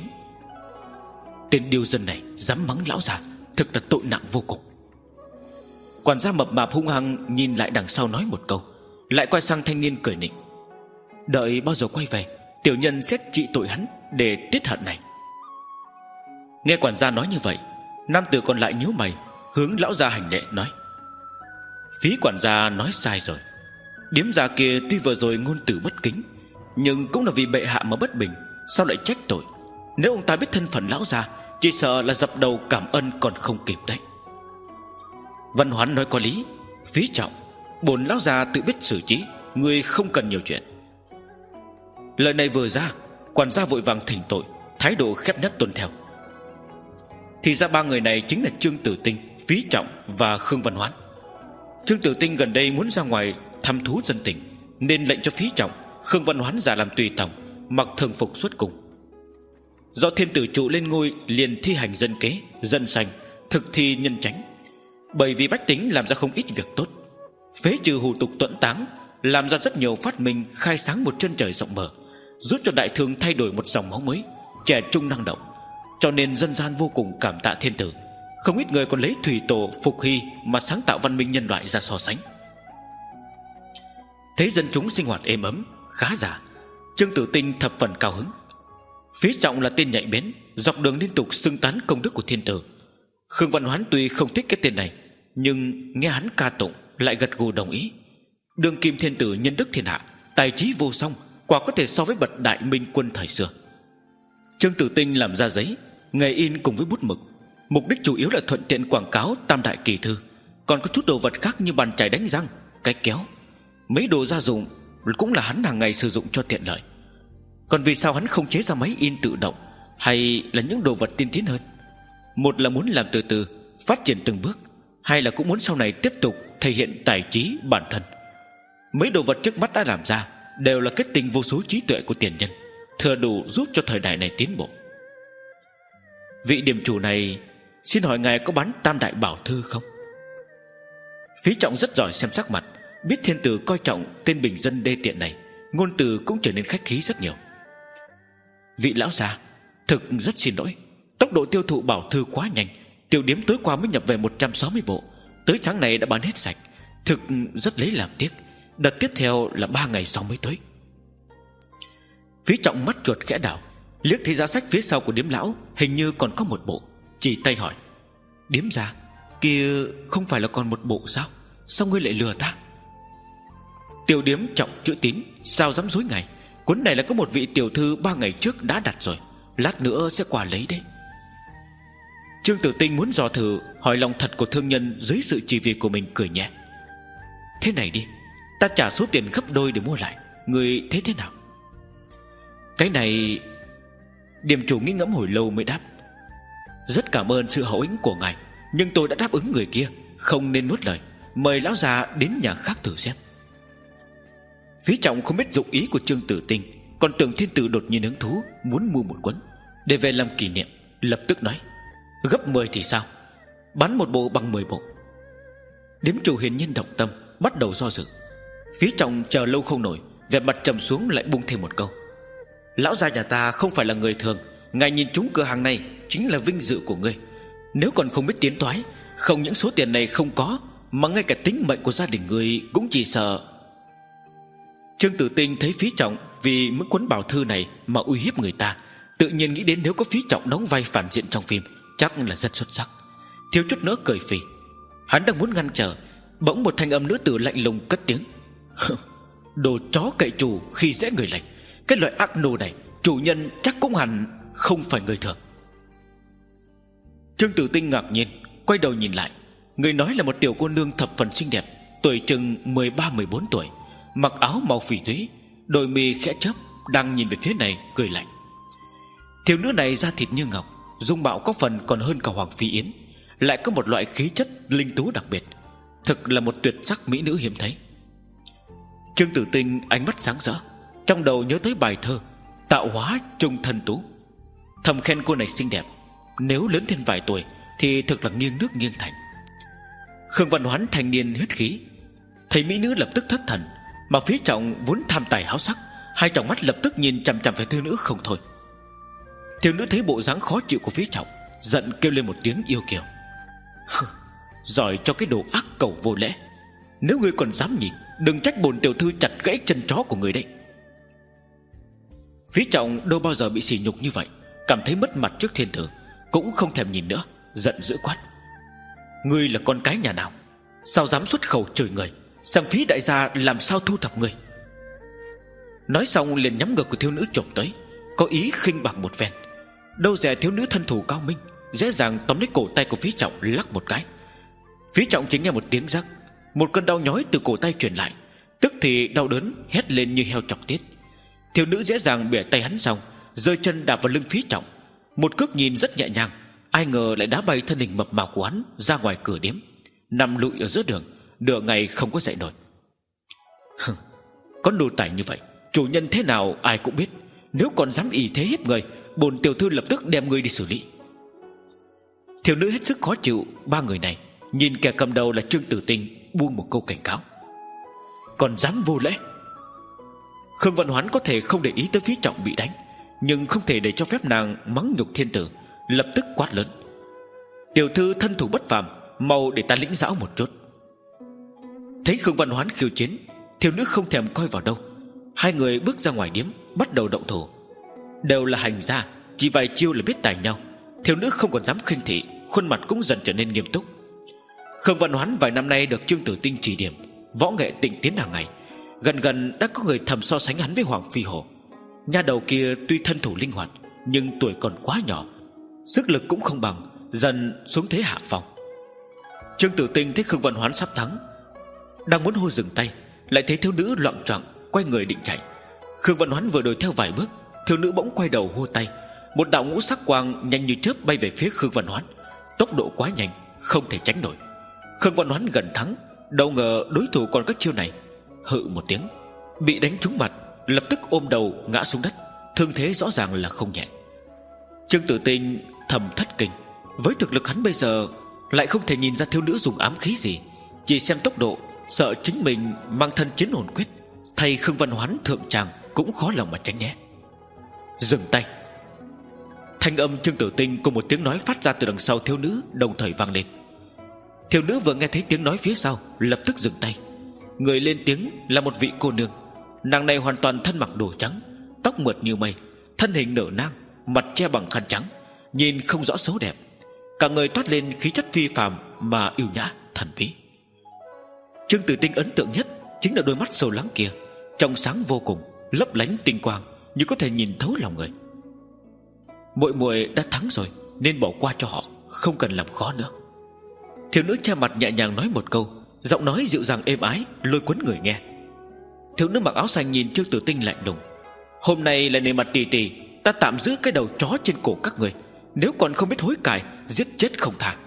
Tên điêu dân này dám mắng lão già, thực là tội nặng vô cùng. Quản gia mập mạp hung hăng nhìn lại đằng sau nói một câu, lại quay sang thanh niên cười nịnh: Đợi bao giờ quay về, tiểu nhân sẽ trị tội hắn để tiết hận này. Nghe quản gia nói như vậy, nam tử còn lại nhíu mày, hướng lão già hành lễ nói: Phí quản gia nói sai rồi. Điếm già kia tuy vừa rồi ngôn từ bất kính, nhưng cũng là vì bệ hạ mà bất bình, sao lại trách tội? Nếu ông ta biết thân phận lão già, chỉ sợ là dập đầu cảm ơn còn không kịp đấy. Văn Hoán nói có lý. Phí Trọng, bổn lão già tự biết xử trí, người không cần nhiều chuyện. Lời này vừa ra, quản gia vội vàng thỉnh tội, thái độ khép nép tuân theo. Thì ra ba người này chính là Trương Tử Tinh, Phí Trọng và Khương Văn Hoán. Trương Tử Tinh gần đây muốn ra ngoài thăm thú dân tình, nên lệnh cho Phí Trọng, Khương Văn Hoán giả làm tùy tòng, mặc thường phục xuất cung. Do thiên tử trụ lên ngôi, liền thi hành dân kế, dân sanh, thực thi nhân chánh. Bởi vì bách tính làm ra không ít việc tốt, phế trừ hủ tục tuẫn táng, làm ra rất nhiều phát minh, khai sáng một chân trời rộng mở, giúp cho đại thương thay đổi một dòng máu mới, trẻ trung năng động. Cho nên dân gian vô cùng cảm tạ thiên tử. Không ít người còn lấy thủy tổ Phục Hy mà sáng tạo văn minh nhân loại ra so sánh. Thấy dân chúng sinh hoạt êm ấm, khá giả, Trương Tử Tinh thập phần cao hứng. Phí Trọng là tên nhạy bén, dọc đường liên tục xưng tán công đức của thiên tử. Khương Văn Hoán tuy không thích cái tên này, nhưng nghe hắn ca tụng lại gật gù đồng ý. Đương kim thiên tử nhân đức thiên hạ, tài trí vô song, quả có thể so với bậc đại minh quân thời xưa. Trương Tử Tinh làm ra giấy, nghề in cùng với bút mực, mục đích chủ yếu là thuận tiện quảng cáo tam đại kỳ thư. Còn có chút đồ vật khác như bàn chải đánh răng, cái kéo, mấy đồ gia dụng cũng là hắn hàng ngày sử dụng cho tiện lợi. Còn vì sao hắn không chế ra máy in tự động, hay là những đồ vật tiên tiến hơn? Một là muốn làm từ từ, phát triển từng bước, hay là cũng muốn sau này tiếp tục thể hiện tài trí bản thân. Mấy đồ vật trước mắt đã làm ra đều là kết tinh vô số trí tuệ của tiền nhân, thừa đủ giúp cho thời đại này tiến bộ. Vị điểm chủ này, xin hỏi ngài có bán tam đại bảo thư không? Phí Trọng rất giỏi xem sắc mặt, biết thiên tử coi trọng tên bình dân đê tiện này, ngôn từ cũng trở nên khách khí rất nhiều. Vị lão già, thực rất xin lỗi, tốc độ tiêu thụ bảo thư quá nhanh, Tiểu điếm tối qua mới nhập về một trăm sáu mươi bộ, tới sáng này đã bán hết sạch. Thực rất lấy làm tiếc. Đợt tiếp theo là ba ngày sau mới tới. Phí Trọng mắt chuột khẽ đảo, liếc thấy giá sách phía sau của điếm lão hình như còn có một bộ, chỉ tay hỏi: Điếm gia, kia không phải là còn một bộ sao? Sao ngươi lại lừa ta? Tiểu điếm Trọng chữ tín, sao dám dối ngài? Cuốn này là có một vị tiểu thư ba ngày trước đã đặt rồi, lát nữa sẽ qua lấy đấy. Trương Tử Tinh muốn dò thử hỏi lòng thật của thương nhân dưới sự chỉ vì của mình, cười nhẹ: Thế này đi, ta trả số tiền gấp đôi để mua lại, người thấy thế nào? Cái này... Điềm chủ nghĩ ngẫm hồi lâu mới đáp: Rất cảm ơn sự hậu hĩnh của ngài, nhưng tôi đã đáp ứng người kia, không nên nuốt lời. Mời lão già đến nhà khác thử xem. Phí Trọng không biết dụng ý của Trương Tử Tinh, còn tưởng thiên tử đột nhiên hứng thú muốn mua một cuốn để về làm kỷ niệm, lập tức nói: Gấp mười thì sao? Bán một bộ bằng mười bộ. Điếm chủ hiển nhiên động tâm, bắt đầu do dự. Phí Trọng chờ lâu không nổi, vẻ mặt trầm xuống lại bung thêm một câu: Lão gia nhà ta không phải là người thường, ngài nhìn trúng cửa hàng này chính là vinh dự của ngươi. Nếu còn không biết tiến toái, không những số tiền này không có, mà ngay cả tính mệnh của gia đình ngươi cũng chỉ sợ. Trương Tử Tinh thấy Phí Trọng vì mức cuốn bảo thư này mà uy hiếp người ta, tự nhiên nghĩ đến nếu có Phí Trọng đóng vai phản diện trong phim chắc là rất xuất sắc, thiếu chút nữa cười phì. Hắn đang muốn ngăn trở, bỗng một thanh âm nữ tử lạnh lùng cất tiếng: Đồ chó cậy chủ khi dễ người lành, cái loại ác nô này chủ nhân chắc cũng hẳn không phải người thường. Trương Tử Tinh ngạc nhiên quay đầu nhìn lại, người nói là một tiểu cô nương thập phần xinh đẹp, tuổi chừng mười ba mười bốn tuổi, mặc áo màu phỉ thúy, đôi mi khẽ chớp, đang nhìn về phía này cười lạnh. Thiếu nữ này da thịt như ngọc, dung mạo có phần còn hơn cả Hoàng Phi Yến, lại có một loại khí chất linh tú đặc biệt, thực là một tuyệt sắc mỹ nữ hiếm thấy. Trương Tử Tinh ánh mắt sáng rỡ, trong đầu nhớ tới bài thơ Tạo hóa trung thân tú, thầm khen cô này xinh đẹp, nếu lớn thêm vài tuổi thì thực là nghiêng nước nghiêng thành. Khương Văn Hoán thanh niên huyết khí, thấy mỹ nữ lập tức thất thần, mà Phí Trọng vốn tham tài háo sắc, hai tròng mắt lập tức nhìn chằm chằm vào thiếu nữ không thôi. Thiếu nữ thấy bộ dáng khó chịu của Phí Trọng, giận kêu lên một tiếng yêu kiều: Giỏi cho cái đồ ác cầu vô lễ, nếu ngươi còn dám nhìn, đừng trách bổn tiểu thư chặt gãy chân chó của người đấy. Phí Trọng đâu bao giờ bị sỉ nhục như vậy, cảm thấy mất mặt trước thiên tử, cũng không thèm nhìn nữa, giận dữ quát: Ngươi là con cái nhà nào, sao dám xuất khẩu chửi người, xem Phí đại gia làm sao thu thập ngươi. Nói xong liền nhắm ngực của thiếu nữ chộp tới, có ý khinh bạc một phen. Đâu dè thiếu nữ thân thủ cao minh, dễ dàng tóm lấy cổ tay của Phí Trọng lắc một cái. Phí Trọng chỉ nghe một tiếng rắc, một cơn đau nhói từ cổ tay truyền lại, tức thì đau đớn hét lên như heo chọc tiết. Thiếu nữ dễ dàng bẻ tay hắn xong, giơ chân đạp vào lưng Phí Trọng, một cước nhìn rất nhẹ nhàng, ai ngờ lại đá bay thân hình mập mạp của hắn ra ngoài cửa điếm, nằm lụi ở giữa đường, nửa ngày không có dậy nổi. Có nô tài như vậy, chủ nhân thế nào ai cũng biết, nếu còn dám ỷ thế hiếp người, bổn tiểu thư lập tức đem ngươi đi xử lý. Thiếu nữ hết sức khó chịu ba người này, nhìn kẻ cầm đầu là Trương Tử Tinh, buông một câu cảnh cáo: Còn dám vô lễ. Khương Văn Hoán có thể không để ý tới Phí Trọng bị đánh, nhưng không thể để cho phép nàng mắng nhục thiên tử, lập tức quát lớn: Tiểu thư thân thủ bất phàm, mau để ta lĩnh giáo một chút. Thấy Khương Văn Hoán khiêu chiến, thiếu nữ không thèm coi vào đâu, hai người bước ra ngoài điếm, bắt đầu động thủ. Đều là hành gia, chỉ vài chiêu là biết tài nhau, thiếu nữ không còn dám khinh thị, khuôn mặt cũng dần trở nên nghiêm túc. Khương Văn Hoán vài năm nay được Trương Tử Tinh chỉ điểm, võ nghệ tịnh tiến hàng ngày, gần gần đã có người thầm so sánh hắn với Hoàng Phi Hổ. Nha đầu kia tuy thân thủ linh hoạt, nhưng tuổi còn quá nhỏ, sức lực cũng không bằng, dần xuống thế hạ phong. Trương Tử Tinh thấy Khương Văn Hoán sắp thắng, đang muốn hô dừng tay, lại thấy thiếu nữ loạng choạng quay người định chạy. Khương Văn Hoán vừa đuổi theo vài bước, thiếu nữ bỗng quay đầu hô tay, một đạo ngũ sắc quang nhanh như chớp bay về phía Khương Văn Hoán, tốc độ quá nhanh, không thể tránh nổi. Khương Văn Hoán gần thắng, đâu ngờ đối thủ còn các chiêu này, hự một tiếng, bị đánh trúng mặt, lập tức ôm đầu ngã xuống đất, thương thế rõ ràng là không nhẹ. Trương Tử Tinh thầm thất kinh, với thực lực hắn bây giờ lại không thể nhìn ra thiếu nữ dùng ám khí gì, chỉ xem tốc độ, sợ chính mình mang thân chiến hồn quyết, thay Khương Văn Hoán thượng tràng cũng khó lòng mà tránh né. Dừng tay. thanh âm Trương Tử Tinh cùng một tiếng nói phát ra từ đằng sau thiếu nữ đồng thời vang lên. Thiếu nữ vừa nghe thấy tiếng nói phía sau, lập tức dừng tay. Người lên tiếng là một vị cô nương. Nàng này hoàn toàn thân mặc đồ trắng, tóc mượt như mây, thân hình nở nang, mặt che bằng khăn trắng, nhìn không rõ xấu đẹp. Cả người toát lên khí chất phi phàm mà yêu nhã thần bí. Trương Tử Tinh ấn tượng nhất chính là đôi mắt sâu lắng kia, trong sáng vô cùng, lấp lánh tinh quang, như có thể nhìn thấu lòng người. Muội muội đã thắng rồi, nên bỏ qua cho họ, không cần làm khó nữa. Thiếu nữ che mặt nhẹ nhàng nói một câu, giọng nói dịu dàng êm ái, lôi cuốn người nghe. Thiếu nữ mặc áo xanh nhìn Trương Tử Tinh lạnh lùng. Hôm nay là nề mặt tỷ tỷ, ta tạm giữ cái đầu chó trên cổ các người, nếu còn không biết hối cải, giết chết không tha.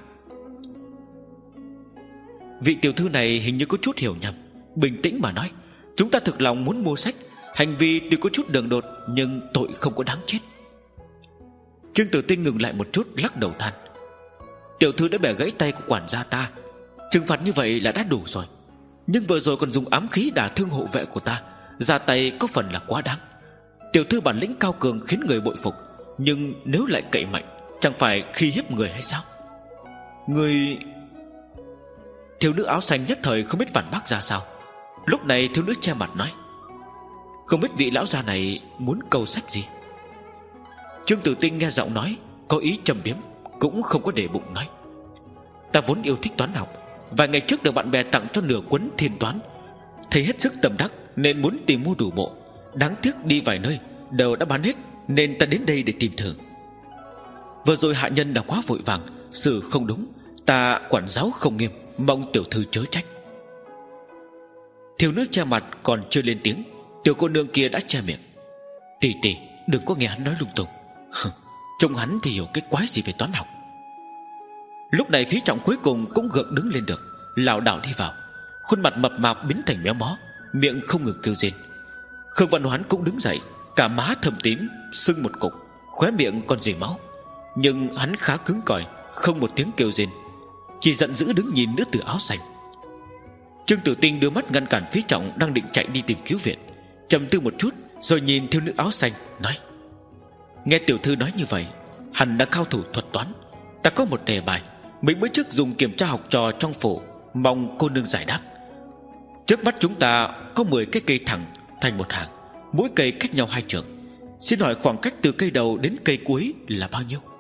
Vị tiểu thư này hình như có chút hiểu nhầm, bình tĩnh mà nói, chúng ta thực lòng muốn mua sách. Hành vi tuy có chút đường đột, nhưng tội không có đáng chết. Trương Tử Tinh ngừng lại một chút, lắc đầu than. Tiểu thư đã bẻ gãy tay của quản gia ta, trừng phạt như vậy là đã đủ rồi. Nhưng vừa rồi còn dùng ám khí đả thương hộ vệ của ta, ra tay có phần là quá đáng. Tiểu thư bản lĩnh cao cường khiến người bội phục, nhưng nếu lại cậy mạnh, chẳng phải khi hiếp người hay sao? Người... Thiếu nữ áo xanh nhất thời không biết phản bác ra sao. Lúc này thiếu nữ che mặt nói, không biết vị lão già này muốn câu sách gì. Trương Tử Tinh nghe giọng nói có ý trầm biếm, cũng không có để bụng nói, ta vốn yêu thích toán học, vài ngày trước được bạn bè tặng cho nửa cuốn thiên toán, thấy hết sức tâm đắc nên muốn tìm mua đủ bộ. Đáng tiếc đi vài nơi đều đã bán hết, nên ta đến đây để tìm thử. Vừa rồi hạ nhân đã quá vội vàng, xử không đúng, ta quản giáo không nghiêm, mong tiểu thư chớ trách. Thiếu nữ che mặt còn chưa lên tiếng, tiểu cô nương kia đã che miệng. Tỷ tỷ, đừng có nghe hắn nói lung tung. Trông hắn thì hiểu cái quái gì về toán học. Lúc này Phí Trọng cuối cùng cũng gượng đứng lên được, lảo đảo đi vào, khuôn mặt mập mạp biến thành méo mó, miệng không ngừng kêu rên. Khương Văn Hoán cũng đứng dậy, cả má thâm tím, sưng một cục, khóe miệng còn rỉ máu. Nhưng hắn khá cứng cỏi, không một tiếng kêu rên, chỉ giận dữ đứng nhìn nữ tử áo xanh. Trương Tử Tinh đưa mắt ngăn cản Phí Trọng đang định chạy đi tìm cứu viện, trầm tư một chút rồi nhìn thiếu nữ áo xanh nói, nghe tiểu thư nói như vậy, hẳn đã cao thủ thuật toán. Ta có một đề bài, mấy bữa trước dùng kiểm tra học trò trong phủ, mong cô nương giải đáp. Trước mắt chúng ta có mười cái cây thẳng thành một hàng, mỗi cây cách nhau hai trượng. Xin hỏi khoảng cách từ cây đầu đến cây cuối là bao nhiêu?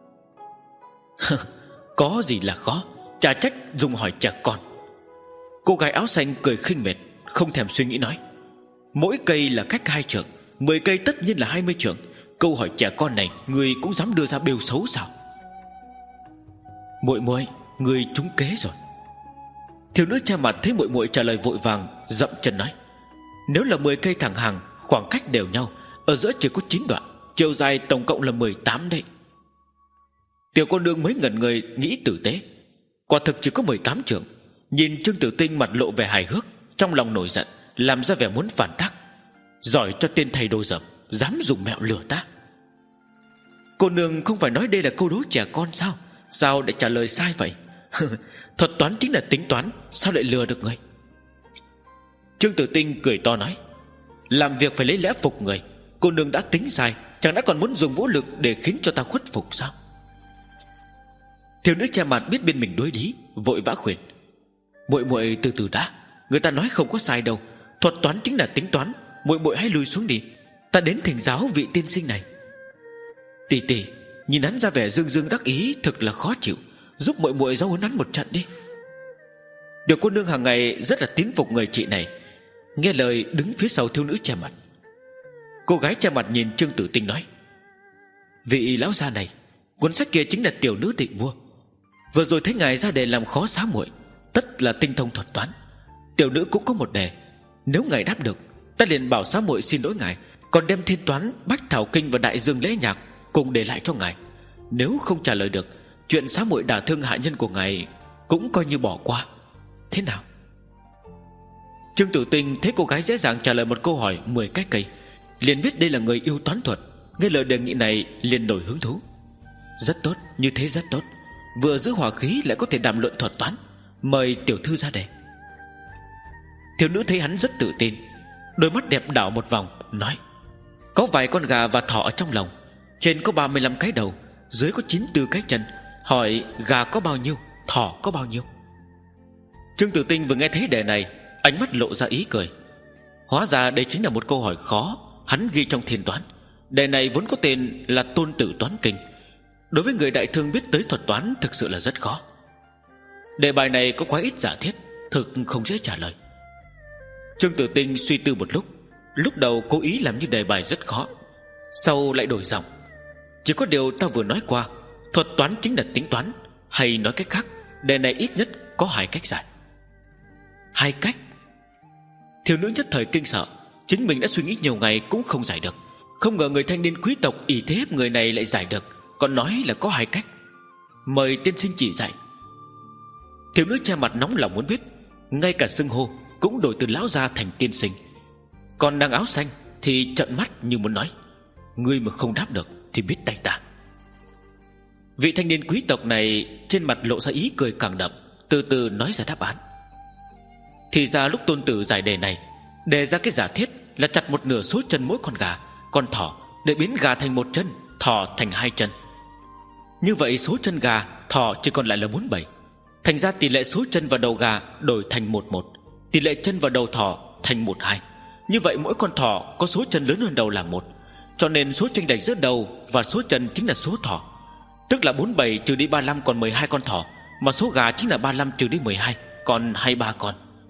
Có gì là khó, chả trách dùng hỏi trẻ con. Cô gái áo xanh cười khinh mệt, không thèm suy nghĩ nói, mỗi cây là cách hai trượng, mười cây tất nhiên là hai mươi trượng. Câu hỏi trẻ con này người cũng dám đưa ra bêu xấu sao? Muội muội, người trúng kế rồi. Thiếu nữ che mặt thấy muội muội trả lời vội vàng, dậm chân nói, nếu là mười cây thẳng hàng, khoảng cách đều nhau, ở giữa chỉ có chín đoạn, chiều dài tổng cộng là mười tám đấy. Tiểu cô nương mới ngẩn người nghĩ tử tế, quả thực chỉ có mười tám trượng. Nhìn Trương Tử Tinh mặt lộ vẻ hài hước, trong lòng nổi giận, làm ra vẻ muốn phản tác. Giỏi cho tên thầy đồ dởm, dám dùng mẹo lừa ta. Cô nương không phải nói đây là câu đố trẻ con sao? Sao để trả lời sai vậy? Thuật toán chính là tính toán, sao lại lừa được người? Trương Tử Tinh cười to nói, làm việc phải lấy lẽ phục người. Cô nương đã tính sai, chẳng đã còn muốn dùng vũ lực để khiến cho ta khuất phục sao? Thiếu nữ che mặt biết bên mình đối lý, vội vã khuyên, muội muội từ từ đã, người ta nói không có sai đâu, thuật toán chính là tính toán. Muội muội hãy lùi xuống đi, ta đến thỉnh giáo vị tiên sinh này. Tỷ tỷ, nhìn hắn ra vẻ dương dương đắc ý, thực là khó chịu, giúp muội muội giáo huấn hắn một trận đi. Điều cô nương hàng ngày rất là tín phục người chị này, nghe lời đứng phía sau thiếu nữ che mặt. Cô gái che mặt nhìn Trương Tử Tinh nói, vị lão gia này, cuốn sách kia chính là tiểu nữ định mua. Vừa rồi thấy ngài ra đề làm khó xá muội, tất là tinh thông thuật toán. Tiểu nữ cũng có một đề, nếu ngài đáp được, ta liền bảo xá muội xin lỗi ngài, còn đem thiên toán, bách thảo kinh và đại dương lễ nhạc cùng để lại cho ngài. Nếu không trả lời được, chuyện xá muội đả thương hạ nhân của ngài cũng coi như bỏ qua. Thế nào? Trương Tử Tinh thấy cô gái dễ dàng trả lời một câu hỏi mười cái cây, liền biết đây là người yêu toán thuật. Nghe lời đề nghị này liền nổi hứng thú. Rất tốt, như thế rất tốt, vừa giữ hòa khí lại có thể đàm luận thuật toán. Mời tiểu thư ra đề. Thiếu nữ thấy hắn rất tự tin, đôi mắt đẹp đảo một vòng, nói, có vài con gà và thỏ ở trong lòng, Trên có ba mươi lăm cái đầu, dưới có chín mươi tư cái chân. Hỏi gà có bao nhiêu, thỏ có bao nhiêu? Trương Tử Tinh vừa nghe thấy đề này, ánh mắt lộ ra ý cười. Hóa ra đây chính là một câu hỏi khó hắn ghi trong thiên toán. Đề này vốn có tên là Tôn Tử Toán Kinh. Đối với người đại thương biết tới thuật toán thực sự là rất khó. Đề bài này có quá ít giả thiết, thực không dễ trả lời. Trương Tử Tinh suy tư một lúc. Lúc đầu cố ý làm như đề bài rất khó, sau lại đổi giọng. Chỉ có điều ta vừa nói qua, thuật toán chính là tính toán. Hay nói cách khác, đề này ít nhất có hai cách giải. Hai cách? Thiếu nữ nhất thời kinh sợ. Chính mình đã suy nghĩ nhiều ngày cũng không giải được. Không ngờ người thanh niên quý tộc ỷ thế hiếp người này lại giải được, còn nói là có hai cách. Mời tiên sinh chỉ dạy. Thiếu nữ che mặt nóng lòng muốn biết. Ngay cả xưng hô cũng đổi từ lão gia thành tiên sinh. Còn nàng áo xanh thì trợn mắt như muốn nói: ngươi mà không đáp được thì biết tay ta. Vị thanh niên quý tộc này trên mặt lộ ra ý cười càng đậm, từ từ nói ra đáp án. Thì ra lúc tôn tử giải đề này, đề ra cái giả thiết là chặt một nửa số chân mỗi con gà, con thỏ, để biến gà thành một chân, thỏ thành hai chân. Như vậy số chân gà, thỏ chỉ còn lại là bốn mươi bảy. Thành ra tỷ lệ số chân và đầu gà đổi thành một một, tỷ lệ chân và đầu thỏ thành một hai. Như vậy mỗi con thỏ có số chân lớn hơn đầu là một, cho nên số chênh lệch giữa đầu và số chân chính là số thỏ. Tức là bốn mươi bảy trừ đi ba mươi lăm còn mười hai con thỏ, mà số gà chính là ba mươi lăm trừ đi mười hai, còn hai mươi ba con.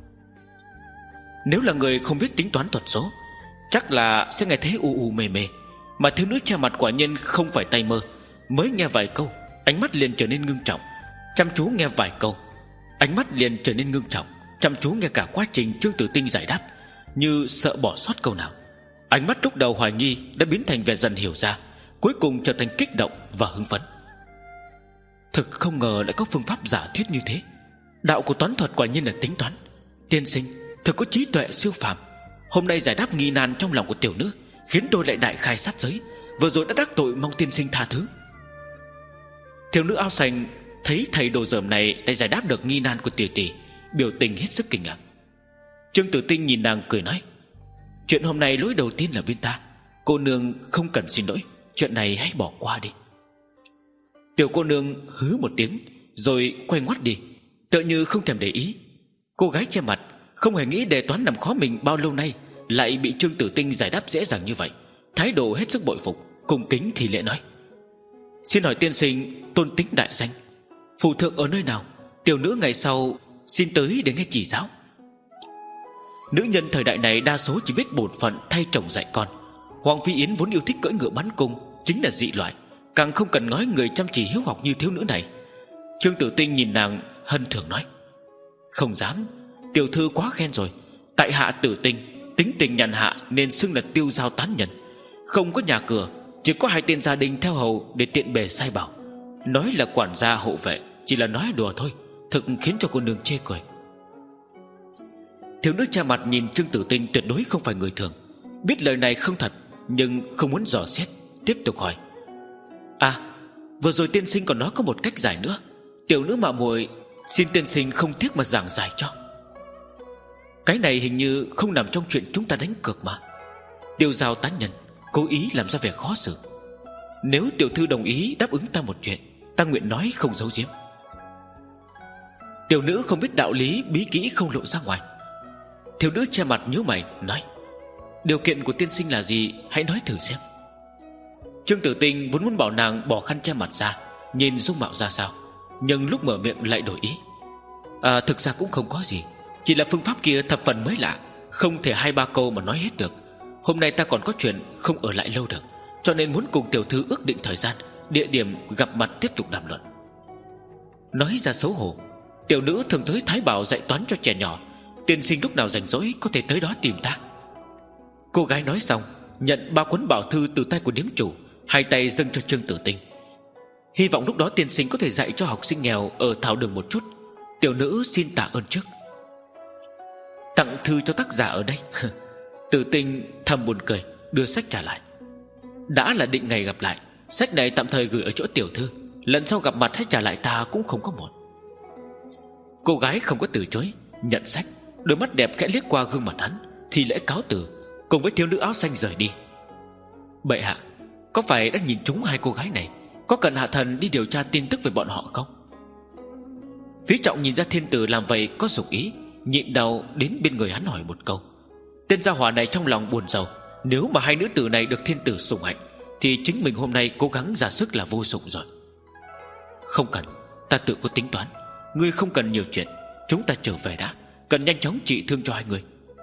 Nếu là người không biết tính toán thuật số, chắc là sẽ nghe thấy u u mê mê. Mà thiếu nữ che mặt quả nhiên không phải tay mơ. Mới nghe vài câu, ánh mắt liền trở nên ngưng trọng. Chăm chú nghe vài câu, ánh mắt liền trở nên ngưng trọng, chăm chú nghe cả quá trình Trương Tử Tinh giải đáp, như sợ bỏ sót câu nào. Ánh mắt lúc đầu hoài nghi đã biến thành vẻ dần hiểu ra, cuối cùng trở thành kích động và hưng phấn. Thực không ngờ lại có phương pháp giả thuyết như thế. Đạo của toán thuật quả nhiên là tính toán. Tiên sinh thực có trí tuệ siêu phàm. Hôm nay giải đáp nghi nan trong lòng của tiểu nữ, khiến tôi lại đại khai sát giới. Vừa rồi đã đắc tội, mong tiên sinh tha thứ. Thiếu nữ áo xanh thấy thầy đồ dởm này đã giải đáp được nghi nan của tỷ tỷ, biểu tình hết sức kinh ngạc. Trương Tử Tinh nhìn nàng cười nói: chuyện hôm nay lỗi đầu tiên là bên ta, cô nương không cần xin lỗi, chuyện này hãy bỏ qua đi. Tiểu cô nương hứ một tiếng, rồi quay ngoắt đi, tựa như không thèm để ý. Cô gái che mặt không hề nghĩ đề toán làm khó mình bao lâu nay lại bị Trương Tử Tinh giải đáp dễ dàng như vậy, thái độ hết sức bội phục, cung kính thì lễ nói: xin hỏi tiên sinh tôn tính đại danh, phù thượng ở nơi nào? Tiểu nữ ngày sau xin tới để nghe chỉ giáo. Nữ nhân thời đại này đa số chỉ biết bổn phận thay chồng dạy con. Hoàng Phi Yến vốn yêu thích cưỡi ngựa bắn cung, chính là dị loại, càng không cần nói người chăm chỉ hiếu học như thiếu nữ này. Trương Tử Tinh nhìn nàng hân thường nói: không dám, tiểu thư quá khen rồi. Tại hạ Tử Tinh tính tình nhàn hạ nên xưng là tiêu dao tán nhân. Không có nhà cửa, chỉ có hai tên gia đình theo hầu để tiện bề sai bảo. Nói là quản gia hộ vệ chỉ là nói đùa thôi, thực khiến cho cô nương chê cười. Thiếu nữ che mặt nhìn Trương Tử Tinh tuyệt đối không phải người thường, biết lời này không thật nhưng không muốn dò xét, tiếp tục hỏi: à, vừa rồi tiên sinh còn nói có một cách giải nữa, tiểu nữ mạo muội xin tiên sinh không tiếc mà giảng giải cho. Cái này hình như không nằm trong chuyện chúng ta đánh cược mà. Tiêu giao tán nhân cố ý làm ra vẻ khó xử. Nếu tiểu thư đồng ý đáp ứng ta một chuyện, ta nguyện nói không giấu giếm. Tiểu nữ không biết đạo lý bí kỹ không lộ ra ngoài. Thiếu nữ che mặt nhíu mày nói: điều kiện của tiên sinh là gì, hãy nói thử xem. Trương Tử Tinh vốn muốn bảo nàng bỏ khăn che mặt ra, nhìn dung mạo ra sao, nhưng lúc mở miệng lại đổi ý: à, thực ra cũng không có gì, chỉ là phương pháp kia thập phần mới lạ, không thể hai ba câu mà nói hết được. Hôm nay ta còn có chuyện không ở lại lâu được, cho nên muốn cùng tiểu thư ước định thời gian, địa điểm gặp mặt tiếp tục đàm luận. Nói ra xấu hổ, tiểu nữ thường tới Thái Bảo dạy toán cho trẻ nhỏ, tiên sinh lúc nào rảnh rỗi có thể tới đó tìm ta. Cô gái nói xong, nhận ba cuốn bảo thư từ tay của điếm chủ, hai tay dâng cho Trương Tử Tinh. Hy vọng lúc đó tiên sinh có thể dạy cho học sinh nghèo ở Thảo Đường một chút. Tiểu nữ xin tạ ơn trước. Tặng thư cho tác giả ở đây. Tử Tinh thầm buồn cười, đưa sách trả lại. Đã là định ngày gặp lại, sách này tạm thời gửi ở chỗ tiểu thư, lần sau gặp mặt hãy trả lại ta cũng không có muộn. Cô gái không có từ chối, nhận sách, đôi mắt đẹp khẽ liếc qua gương mặt hắn, thì lễ cáo từ, cùng với thiếu nữ áo xanh rời đi. Bệ hạ, có phải đã nhìn trúng hai cô gái này? Có cần hạ thần đi điều tra tin tức về bọn họ không? Phí Trọng nhìn ra thiên tử làm vậy có dụng ý, nhịn đau đến bên người hắn hỏi một câu. Tên gia hỏa này trong lòng buồn rầu. Nếu mà hai nữ tử này được thiên tử sủng hạnh thì chính mình hôm nay cố gắng ra sức là vô dụng rồi. Không cần, ta tự có tính toán. Ngươi không cần nhiều chuyện, chúng ta trở về đã. Cần nhanh chóng trị thương cho hai người.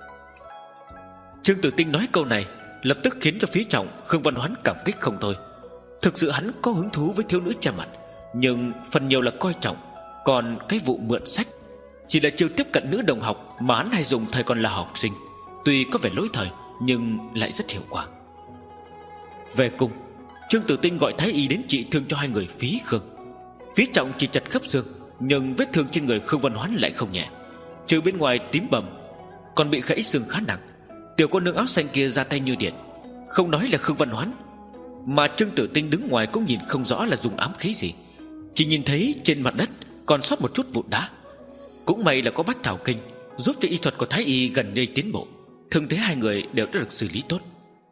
Trương Tử Tinh nói câu này lập tức khiến cho Phí Trọng, Khương Văn Hoán cảm kích không thôi. Thực sự hắn có hứng thú với thiếu nữ che mặt, nhưng phần nhiều là coi trọng. Còn cái vụ mượn sách chỉ là chiêu tiếp cận nữ đồng học mà hắn hay dùng thời còn là học sinh. Tuy có vẻ lỗi thời nhưng lại rất hiệu quả. Về cung, Trương Tử Tinh gọi thái y đến trị thương cho hai người Phí Khương. Phí Trọng chỉ chặt khớp xương, nhưng vết thương trên người Khương Văn Hoán lại không nhẹ. Trừ bên ngoài tím bầm, còn bị gãy xương khá nặng. Tiểu cô nương áo xanh kia ra tay như điện, không nói là Khương Văn Hoán, mà Trương Tử Tinh đứng ngoài cũng nhìn không rõ là dùng ám khí gì. Chỉ nhìn thấy trên mặt đất còn sót một chút vụn đá. Cũng may là có Bách Thảo Kinh giúp cho y thuật của thái y gần đây tiến bộ. Thương thế hai người đều đã được xử lý tốt.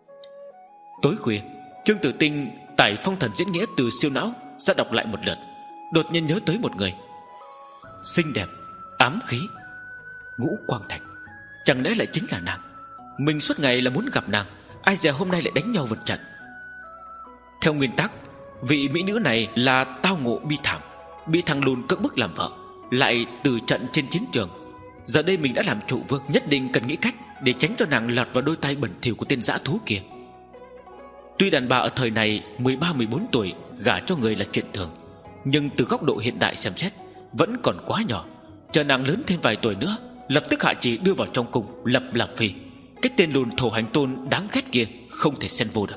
Tối khuya, Trương Tử Tinh tải phong thần diễn nghĩa từ siêu não ra đọc lại một lượt. Đột nhiên nhớ tới một người. Xinh đẹp, ám khí, Ngũ Quang Thạch. Chẳng lẽ lại chính là nàng? Mình suốt ngày là muốn gặp nàng, ai dè hôm nay lại đánh nhau một trận. Theo nguyên tắc, vị mỹ nữ này là tao ngộ bi thảm, bị thằng lùn cưỡng bức làm vợ, lại từ trận trên chiến trường. Giờ đây mình đã làm trụ vương, nhất định cần nghĩ cách để tránh cho nàng lọt vào đôi tay bẩn thỉu của tên dã thú kia. Tuy đàn bà ở thời này mười ba mười bốn tuổi gả cho người là chuyện thường, nhưng từ góc độ hiện đại xem xét vẫn còn quá nhỏ. Chờ nàng lớn thêm vài tuổi nữa, lập tức hạ chỉ đưa vào trong cung lập làm phi. Cái tên lùn thổ hành tôn đáng ghét kia không thể xen vô được.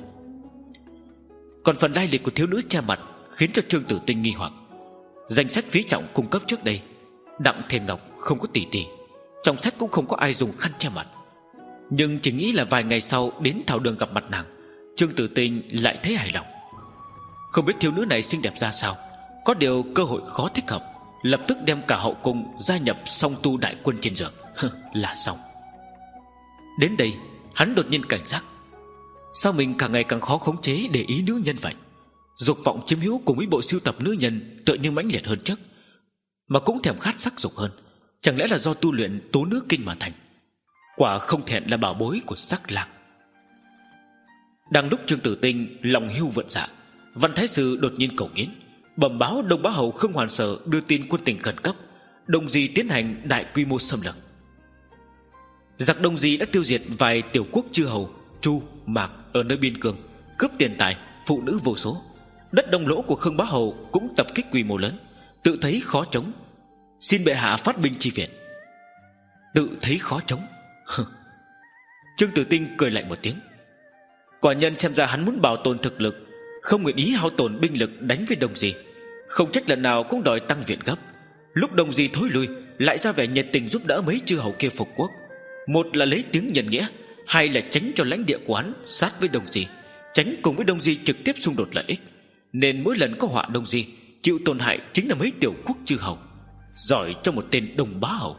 Còn phần lai lịch của thiếu nữ che mặt khiến cho Trương Tử Tinh nghi hoặc. Danh sách Phí Trọng cung cấp trước đây, Đặng Thiền Ngọc không có tỷ tỷ, trong sách cũng không có ai dùng khăn che mặt. Nhưng chỉ nghĩ là vài ngày sau đến thảo đường gặp mặt nàng, Trương Tử Tinh lại thấy hài lòng. Không biết thiếu nữ này xinh đẹp ra sao, có điều cơ hội khó thích hợp, lập tức đem cả hậu cung gia nhập song tu đại quân trên giường. Là xong. Đến đây hắn đột nhiên cảnh giác. Sao mình càng ngày càng khó khống chế để ý nữ nhân vậy? Dục vọng chiếm hữu cùng với bộ sưu tập nữ nhân tựa như mãnh liệt hơn trước, mà cũng thèm khát sắc dục hơn. Chẳng lẽ là do tu luyện tố nữ kinh mà thành? Quả không thẹn là bảo bối của sắc lang. Đang lúc Trương Tử Tinh lòng hưu vượn dạ, Văn Thái Sư đột nhiên cầu nghiến, bẩm báo Đông Bá Hầu Khương Hoàn Sở đưa tin quân tình khẩn cấp, Đông Di tiến hành đại quy mô xâm lược. Giặc Đông Di đã tiêu diệt vài tiểu quốc chư hầu Chu, Mạc ở nơi biên cương, cướp tiền tài, phụ nữ vô số. Đất Đông Lỗ của Khương Bá Hầu cũng tập kích quy mô lớn, tự thấy khó chống, xin bệ hạ phát binh chi viện. Tự thấy khó chống? Trương Tử Tinh cười lạnh một tiếng. Quả nhân xem ra hắn muốn bảo tồn thực lực, không nguyện ý hao tổn binh lực đánh với Đông Di. Không trách lần nào cũng đòi tăng viện gấp. Lúc Đông Di thối lui, lại ra vẻ nhiệt tình giúp đỡ mấy chư hầu kia phục quốc. Một là lấy tiếng nhân nghĩa, hai là tránh cho lãnh địa của hắn sát với Đông Di, tránh cùng với Đông Di trực tiếp xung đột lợi ích. Nên mỗi lần có họa Đông Di, chịu tổn hại chính là mấy tiểu quốc chư hầu. Giỏi cho một tên Đông Bá Hầu.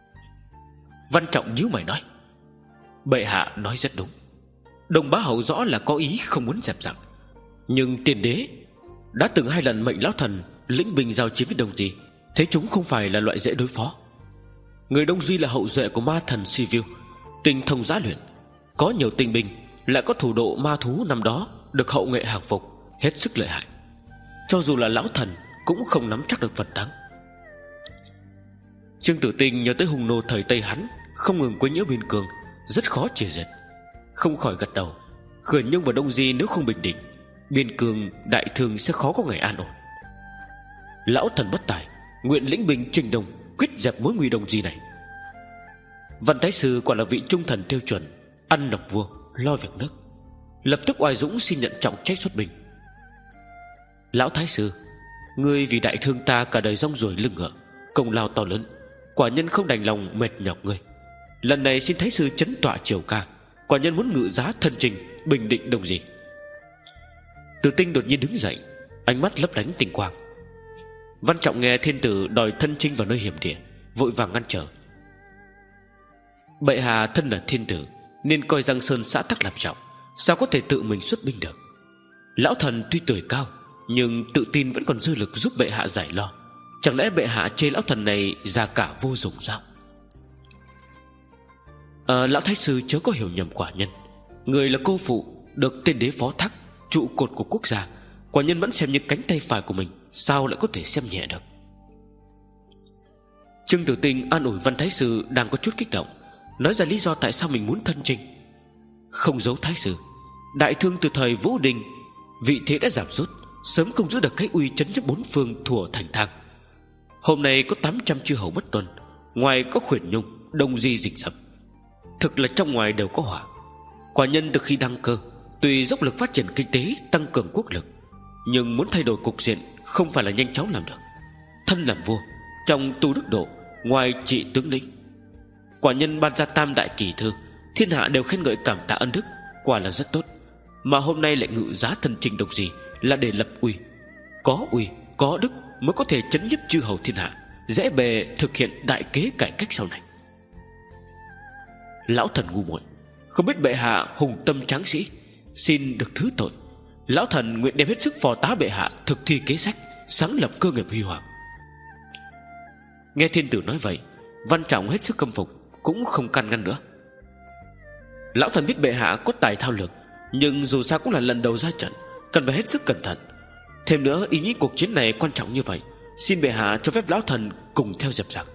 Văn Trọng nhíu mày nói, bệ hạ nói rất đúng. Đông Bá Hầu rõ là có ý không muốn dẹp giặc, nhưng tiền đế đã từng hai lần mệnh lão thần lĩnh binh giao chiến với Đông Di, thế chúng không phải là loại dễ đối phó. Người Đông Di là hậu duệ của ma thần Sivu, tinh thông giá luyện, có nhiều tinh binh, lại có thủ độ ma thú năm đó được hậu nghệ hàng phục, hết sức lợi hại. Cho dù là lão thần cũng không nắm chắc được phần thắng. Trương Tử Tinh nhớ tới hung nô thời Tây hắn không ngừng quấy nhiễu biên cương, rất khó chia diệt, không khỏi gật đầu. Khởi Nhung và Đông Di nếu không bình định, biên cương đại thương sẽ khó có ngày an ổn. Lão thần bất tài, nguyện lĩnh binh trình Đông, quyết dẹp mối nguy Đông Di này. Văn Thái Sư quả là vị trung thần tiêu chuẩn, ăn lập vua, lo việc nước, lập tức oai dũng xin nhận trọng trách xuất binh. Lão Thái Sư, ngươi vì đại thương ta cả đời rong ruổi lưng ngựa, công lao to lớn, quả nhân không đành lòng mệt nhọc ngươi. Lần này xin Thái Sư chấn tọa triều ca, quả nhân muốn ngự giá thân trình, bình định Đông Di. Tử Tinh đột nhiên đứng dậy, ánh mắt lấp lánh tinh quang. Văn Trọng nghe thiên tử đòi thân chinh vào nơi hiểm địa, vội vàng ngăn trở. Bệ hạ thân là thiên tử, nên coi Giang Sơn xã tắc làm trọng, sao có thể tự mình xuất binh được? Lão thần tuy tuổi cao nhưng tự tin vẫn còn dư lực giúp bệ hạ giải lo. Chẳng lẽ bệ hạ chê lão thần này già cả vô dụng sao? à, Lão thái sư chớ có hiểu nhầm quả nhân. Người là cô phụ, được tên đế phó thác, trụ cột của quốc gia. Quả nhân vẫn xem như cánh tay phải của mình, sao lại có thể xem nhẹ được? Trương Tử Tinh an ủi Văn thái sư đang có chút kích động, nói ra lý do tại sao mình muốn thân chinh. Không giấu thái sư, đại thương từ thời Vũ Đình, vị thế đã giảm sút, sớm không giữ được cái uy chấn nhất bốn phương thủa thành thang. Hôm nay có tám trăm chư hầu bất tuân, ngoài có Khuyển Nhung, Đông Di rình rập, thực là trong ngoài đều có hỏa. Quả nhân từ khi đăng cơ, tuy dốc lực phát triển kinh tế, tăng cường quốc lực, nhưng muốn thay đổi cục diện không phải là nhanh chóng làm được. Thân làm vua, trong tu đức độ, ngoài trị tướng lĩnh. Quả nhân ban ra tam đại kỳ thư, thiên hạ đều khen ngợi cảm tạ ân đức, quả là rất tốt. Mà hôm nay lại ngự giá thân chinh Đông Di là để lập uy. Có uy, có đức mới có thể chấn nhiếp chư hầu thiên hạ, dễ bề thực hiện đại kế cải cách sau này. Lão thần ngu muội, không biết bệ hạ hùng tâm tráng sĩ, xin được thứ tội. Lão thần nguyện đem hết sức phò tá bệ hạ thực thi kế sách, sáng lập cơ nghiệp huy hoàng. Nghe thiên tử nói vậy, Văn Trọng hết sức khâm phục, cũng không can ngăn nữa. Lão thần biết bệ hạ có tài thao lược, nhưng dù sao cũng là lần đầu ra trận, cần phải hết sức cẩn thận. Thêm nữa, ý nghĩ cuộc chiến này quan trọng như vậy, xin bệ hạ cho phép lão thần cùng theo dẹp giặc.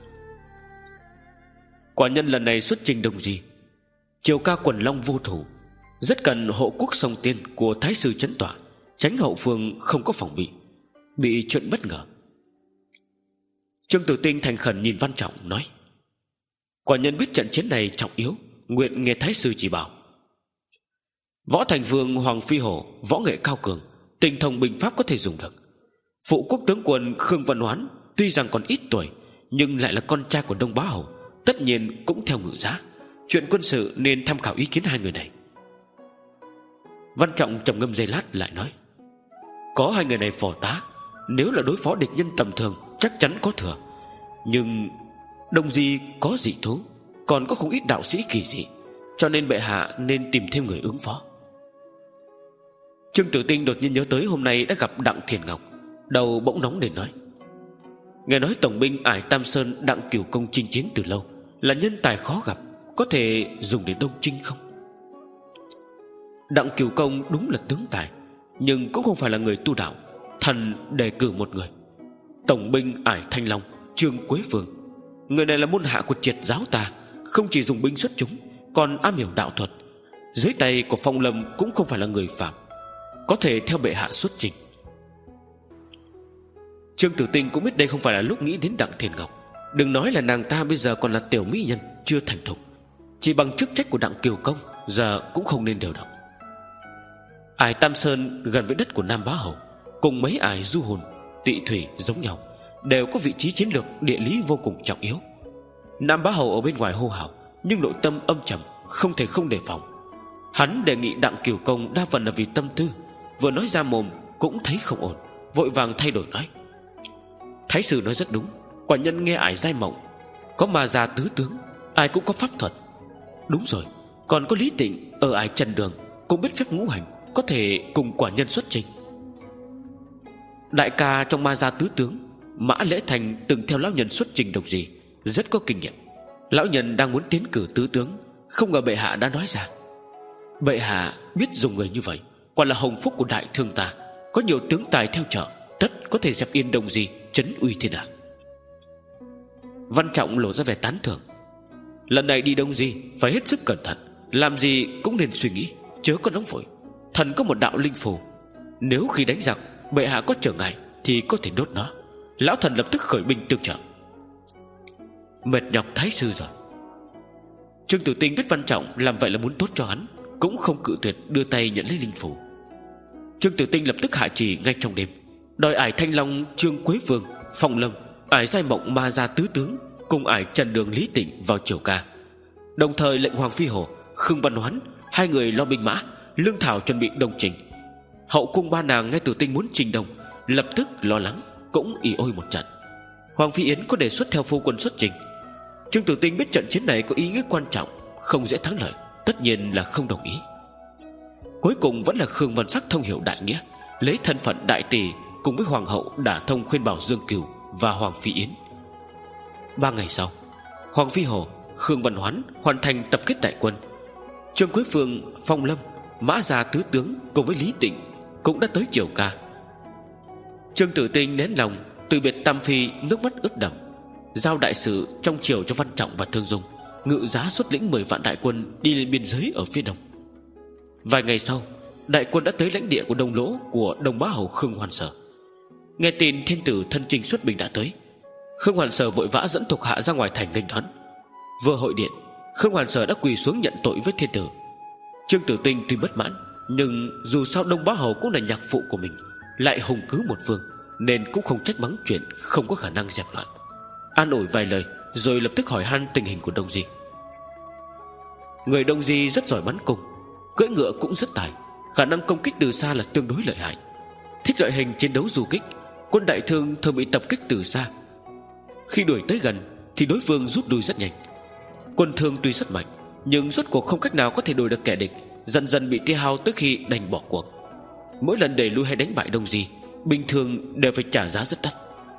Quả nhân lần này xuất chinh Đông Di, triều ca quần long vô thủ, rất cần hộ quốc song tiên của thái sư trấn tỏa, tránh hậu phương không có phòng bị, bị chuyện bất ngờ. Trương Tử Tinh thành khẩn nhìn Văn Trọng nói: quả nhân biết trận chiến này trọng yếu, nguyện nghe thái sư chỉ bảo. Võ thành vương Hoàng Phi Hổ võ nghệ cao cường, tinh thông binh pháp có thể dùng được. Phụ quốc tướng quân Khương Văn Hoán tuy rằng còn ít tuổi, nhưng lại là con trai của Đông Bá Hầu, tất nhiên cũng theo ngự giá. Chuyện quân sự nên tham khảo ý kiến hai người này. Văn Trọng trầm ngâm giây lát lại nói: có hai người này phò tá, nếu là đối phó địch nhân tầm thường chắc chắn có thừa. Nhưng Đông Di có dị thú, còn có không ít đạo sĩ kỳ dị, cho nên bệ hạ nên tìm thêm người ứng phó. Trương Tử Tinh đột nhiên nhớ tới hôm nay đã gặp Đặng Thiền Ngọc, đầu bỗng nóng để nói: nghe nói tổng binh Ải Tam Sơn Đặng Cửu Công chinh chiến từ lâu, là nhân tài khó gặp, có thể dùng để đông chinh không? Đặng Cửu Công đúng là tướng tài, nhưng cũng không phải là người tu đạo. Thần đề cử một người, tổng binh Ải Thanh Long Trương Quế Phương. Người này là môn hạ của Triệt giáo ta, không chỉ dùng binh xuất chúng, còn am hiểu đạo thuật. Dưới tay của Phong Lâm cũng không phải là người phạm, có thể theo bệ hạ xuất trình. Trương Tử Tinh cũng biết đây không phải là lúc nghĩ đến Đặng Thiền Ngọc. Đừng nói là nàng ta bây giờ còn là tiểu mỹ nhân, chưa thành thục, chỉ bằng chức trách của Đặng Kiều Công giờ cũng không nên điều động. Ải Tam Sơn gần với đất của Nam Bá Hầu, cùng mấy ải Du Hồn, Tị Thủy giống nhau, đều có vị trí chiến lược địa lý vô cùng trọng yếu. Nam Bá Hầu ở bên ngoài hô hào, nhưng nội tâm âm trầm, không thể không đề phòng. Hắn đề nghị Đặng Kiều Công đa phần là vì tâm tư, vừa nói ra mồm cũng thấy không ổn, vội vàng thay đổi nói: thái sư nói rất đúng, quả nhân nghe Ải Giai Mộng có ma gia tứ tướng, ai cũng có pháp thuật. Đúng rồi, còn có Lý Tịnh ở Ải Trần Đường cũng biết phép ngũ hành, có thể cùng quả nhân xuất trình. Đại ca trong ma gia tứ tướng Mã Lễ Thành từng theo lão nhân xuất trình Độc Gì, rất có kinh nghiệm. Lão nhân đang muốn tiến cử tứ tướng, không ngờ bệ hạ đã nói ra. Bệ hạ biết dùng người như vậy, quả là hồng phúc của đại thương ta. Có nhiều tướng tài theo trợ, tất có thể dẹp yên Đông Di, trấn uy thiên hạ. Văn Trọng lộ ra vẻ tán thưởng: lần này đi Đông Di phải hết sức cẩn thận, làm gì cũng nên suy nghĩ, chớ có nóng vội. Thần có một đạo linh phù, nếu khi đánh giặc bệ hạ có trở ngại thì có thể đốt nó. Lão thần lập tức khởi binh tương trợ. Mệt nhọc thái sư rồi. Trương Tử Tinh biết Văn Trọng làm vậy là muốn tốt cho hắn, cũng không cự tuyệt đưa tay nhận lấy linh phù. Trương Tử Tinh lập tức hạ chỉ ngay trong đêm, đòi Ải Thanh Long Trương Quế Vương, Phong Lâm, Ải Giai Mộng ma gia tứ tướng cùng Ải Trần Đường Lý Tịnh vào triều ca. Đồng thời lệnh Hoàng Phi Hổ, Khương Văn Hoán hai người lo binh mã, lương thảo chuẩn bị đồng trình. Hậu cung ba nàng nghe Tử Tinh muốn trình đồng, lập tức lo lắng, cũng ì ôi một trận. Hoàng Phi Yến có đề xuất theo phu quân xuất trình. Trương Tử Tinh biết trận chiến này có ý nghĩa quan trọng, không dễ thắng lợi, tất nhiên là không đồng ý. Cuối cùng vẫn là Khương Văn Sắc thông hiểu đại nghĩa, lấy thân phận đại tỷ cùng với hoàng hậu đả thông khuyên bảo Dương Cửu và Hoàng Phi Yến. Ba ngày sau, Hoàng Phi Hổ, Khương Văn Hoán hoàn thành tập kết đại quân. Trương Quế Phương, Phong Lâm, Mã Gia tứ tướng cùng với Lý Tịnh cũng đã tới triều ca. Trương Tử Tinh nén lòng từ biệt Tam Phi, nước mắt ướt đẫm, giao đại sự trong triều cho Văn Trọng và Thương Dung, ngự giá xuất lĩnh mười vạn đại quân đi lên biên giới ở phía đông. Vài ngày sau, đại quân đã tới lãnh địa của Đông Lỗ của Đông Bá Hầu Khương Hoàn Sở. Nghe tin thiên tử thân chinh xuất binh đã tới, Khương Hoàn Sở vội vã dẫn thuộc hạ ra ngoài thành nghênh đón. Vừa hội điện, Khương Hoàn Sở đã quỳ xuống nhận tội với thiên tử. Trương Tử Tinh tuy bất mãn, nhưng dù sao Đông Bá Hầu cũng là nhạc phụ của mình, lại hùng cứ một vương, nên cũng không trách mắng chuyện không có khả năng dẹp loạn. An ủi vài lời rồi lập tức hỏi han tình hình của Đông Di. Người Đông Di rất giỏi bắn cung, cưỡi ngựa cũng rất tài, khả năng công kích từ xa là tương đối lợi hại, thích loại hình chiến đấu du kích. Quân Đại Thương thường bị tập kích từ xa, khi đuổi tới gần thì đối phương rút lui rất nhanh. Quân Thương tuy rất mạnh, nhưng rốt cuộc không cách nào có thể đuổi được kẻ địch, dần dần bị tiêu hao tới khi đành bỏ cuộc. Mỗi lần đẩy lui hay đánh bại Đông Di, bình thường đều phải trả giá rất đắt.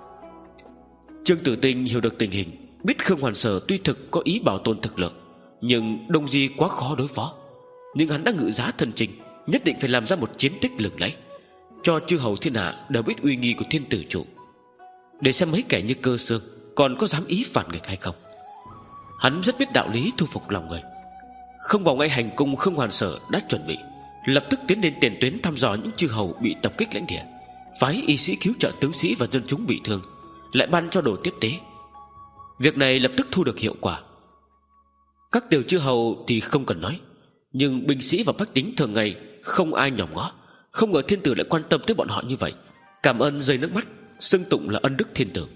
Trương Tử Tinh hiểu được tình hình, biết Khương Hoàn Sở tuy thực có ý bảo tồn thực lực, nhưng Đông Di quá khó đối phó. Nhưng hắn đã ngự giá thân chinh, nhất định phải làm ra một chiến tích lừng lẫy, cho chư hầu thiên hạ đều biết uy nghi của thiên tử chủ, để xem mấy kẻ như Cơ Xương còn có dám ý phản nghịch hay không. Hắn rất biết đạo lý thu phục lòng người. Không vào ngay hành cung, Khương Hoàn Sở đã chuẩn bị, lập tức tiến lên tiền tuyến thăm dò những chư hầu bị tập kích lãnh địa, phái y sĩ cứu trợ tướng sĩ và dân chúng bị thương, lại ban cho đồ tiếp tế. Việc này lập tức thu được hiệu quả. Các tiểu chư hầu thì không cần nói, nhưng binh sĩ và bách tính thường ngày không ai nhòm ngó. Không ngờ thiên tử lại quan tâm tới bọn họ như vậy, cảm ơn rơi nước mắt, xưng tụng là ân đức thiên tử.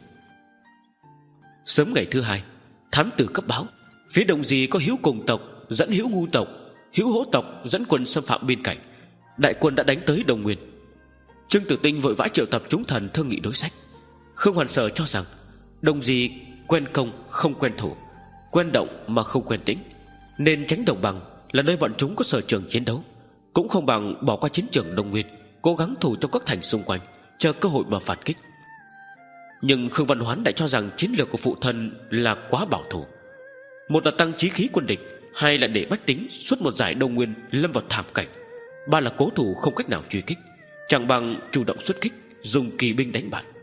Sớm ngày thứ hai, thám tử cấp báo phía Đông Di có Hiếu Cùng tộc dẫn Hiếu Ngu tộc, Hiếu Hỗ tộc dẫn quân xâm phạm biên cảnh. Đại quân đã đánh tới Đông Nguyên. Trương Tử Tinh vội vã triệu tập chúng thần thương nghị đối sách. Khương Hoàn Sở cho rằng Đông Di quen công không quen thủ, quen động mà không quen tĩnh, nên tránh đồng bằng là nơi bọn chúng có sở trường chiến đấu, cũng không bằng bỏ qua chiến trường Đông Nguyên, cố gắng thủ trong các thành xung quanh, chờ cơ hội mà phản kích. Nhưng Khương Văn Hoán lại cho rằng chiến lược của phụ thân là quá bảo thủ. Một là tăng chí khí quân địch, hai là để bách tính suốt một giải Đông Nguyên lâm vào thảm cảnh, ba là cố thủ không cách nào truy kích, chẳng bằng chủ động xuất kích, dùng kỳ binh đánh bại.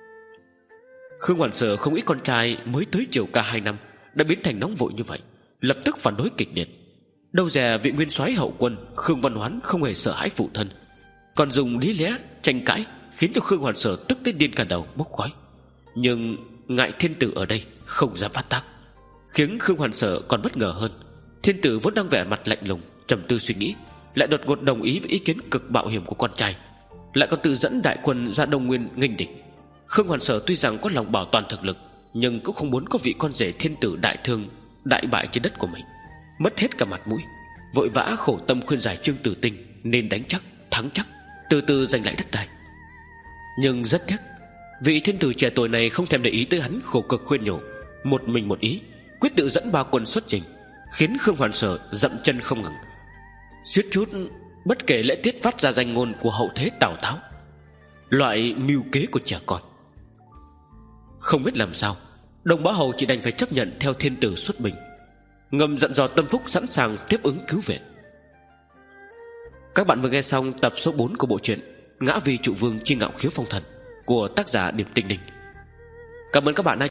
Khương Hoàn Sở không ít con trai mới tới triều ca hai năm đã biến thành nóng vội như vậy, lập tức phản đối kịch liệt. Đâu dè vị nguyên soái hậu quân Khương Văn Hoán không hề sợ hãi phụ thân, còn dùng lý lẽ tranh cãi, khiến cho Khương Hoàn Sở tức tới điên cả đầu bốc khói. Nhưng ngại thiên tử ở đây không dám phát tác, khiến Khương Hoàn Sở còn bất ngờ hơn. Thiên tử vốn đang vẻ mặt lạnh lùng trầm tư suy nghĩ, lại đột ngột đồng ý với ý kiến cực bạo hiểm của con trai, lại còn tự dẫn đại quân ra Đông Nguyên nghênh địch. Khương Hoàn Sở tuy rằng có lòng bảo toàn thực lực, nhưng cũng không muốn có vị con rể thiên tử đại thương đại bại trên đất của mình, mất hết cả mặt mũi. Vội vã khổ tâm khuyên giải Trương Tử Tinh nên đánh chắc, thắng chắc, từ từ giành lại đất đai. Nhưng rất tiếc, vị thiên tử trẻ tuổi này không thèm để ý tới hắn khổ cực khuyên nhủ, một mình một ý quyết tự dẫn ba quân xuất trình, khiến Khương Hoàn Sở dậm chân không ngừng, suýt chút bất kể lễ tiết phát ra danh ngôn của hậu thế Tào Tháo, loại mưu kế của trẻ con. Không biết làm sao, Đông Bá Hầu chỉ đành phải chấp nhận theo thiên tử xuất binh, ngầm dặn dò tâm phúc sẵn sàng tiếp ứng cứu viện. Các bạn vừa nghe xong tập số bốn của bộ truyện Ngã Vì Trụ Vương Chi Ngạo Khiếu Phong Thần của tác giả Điềm Tinh Ninh. Cảm ơn các bạn đã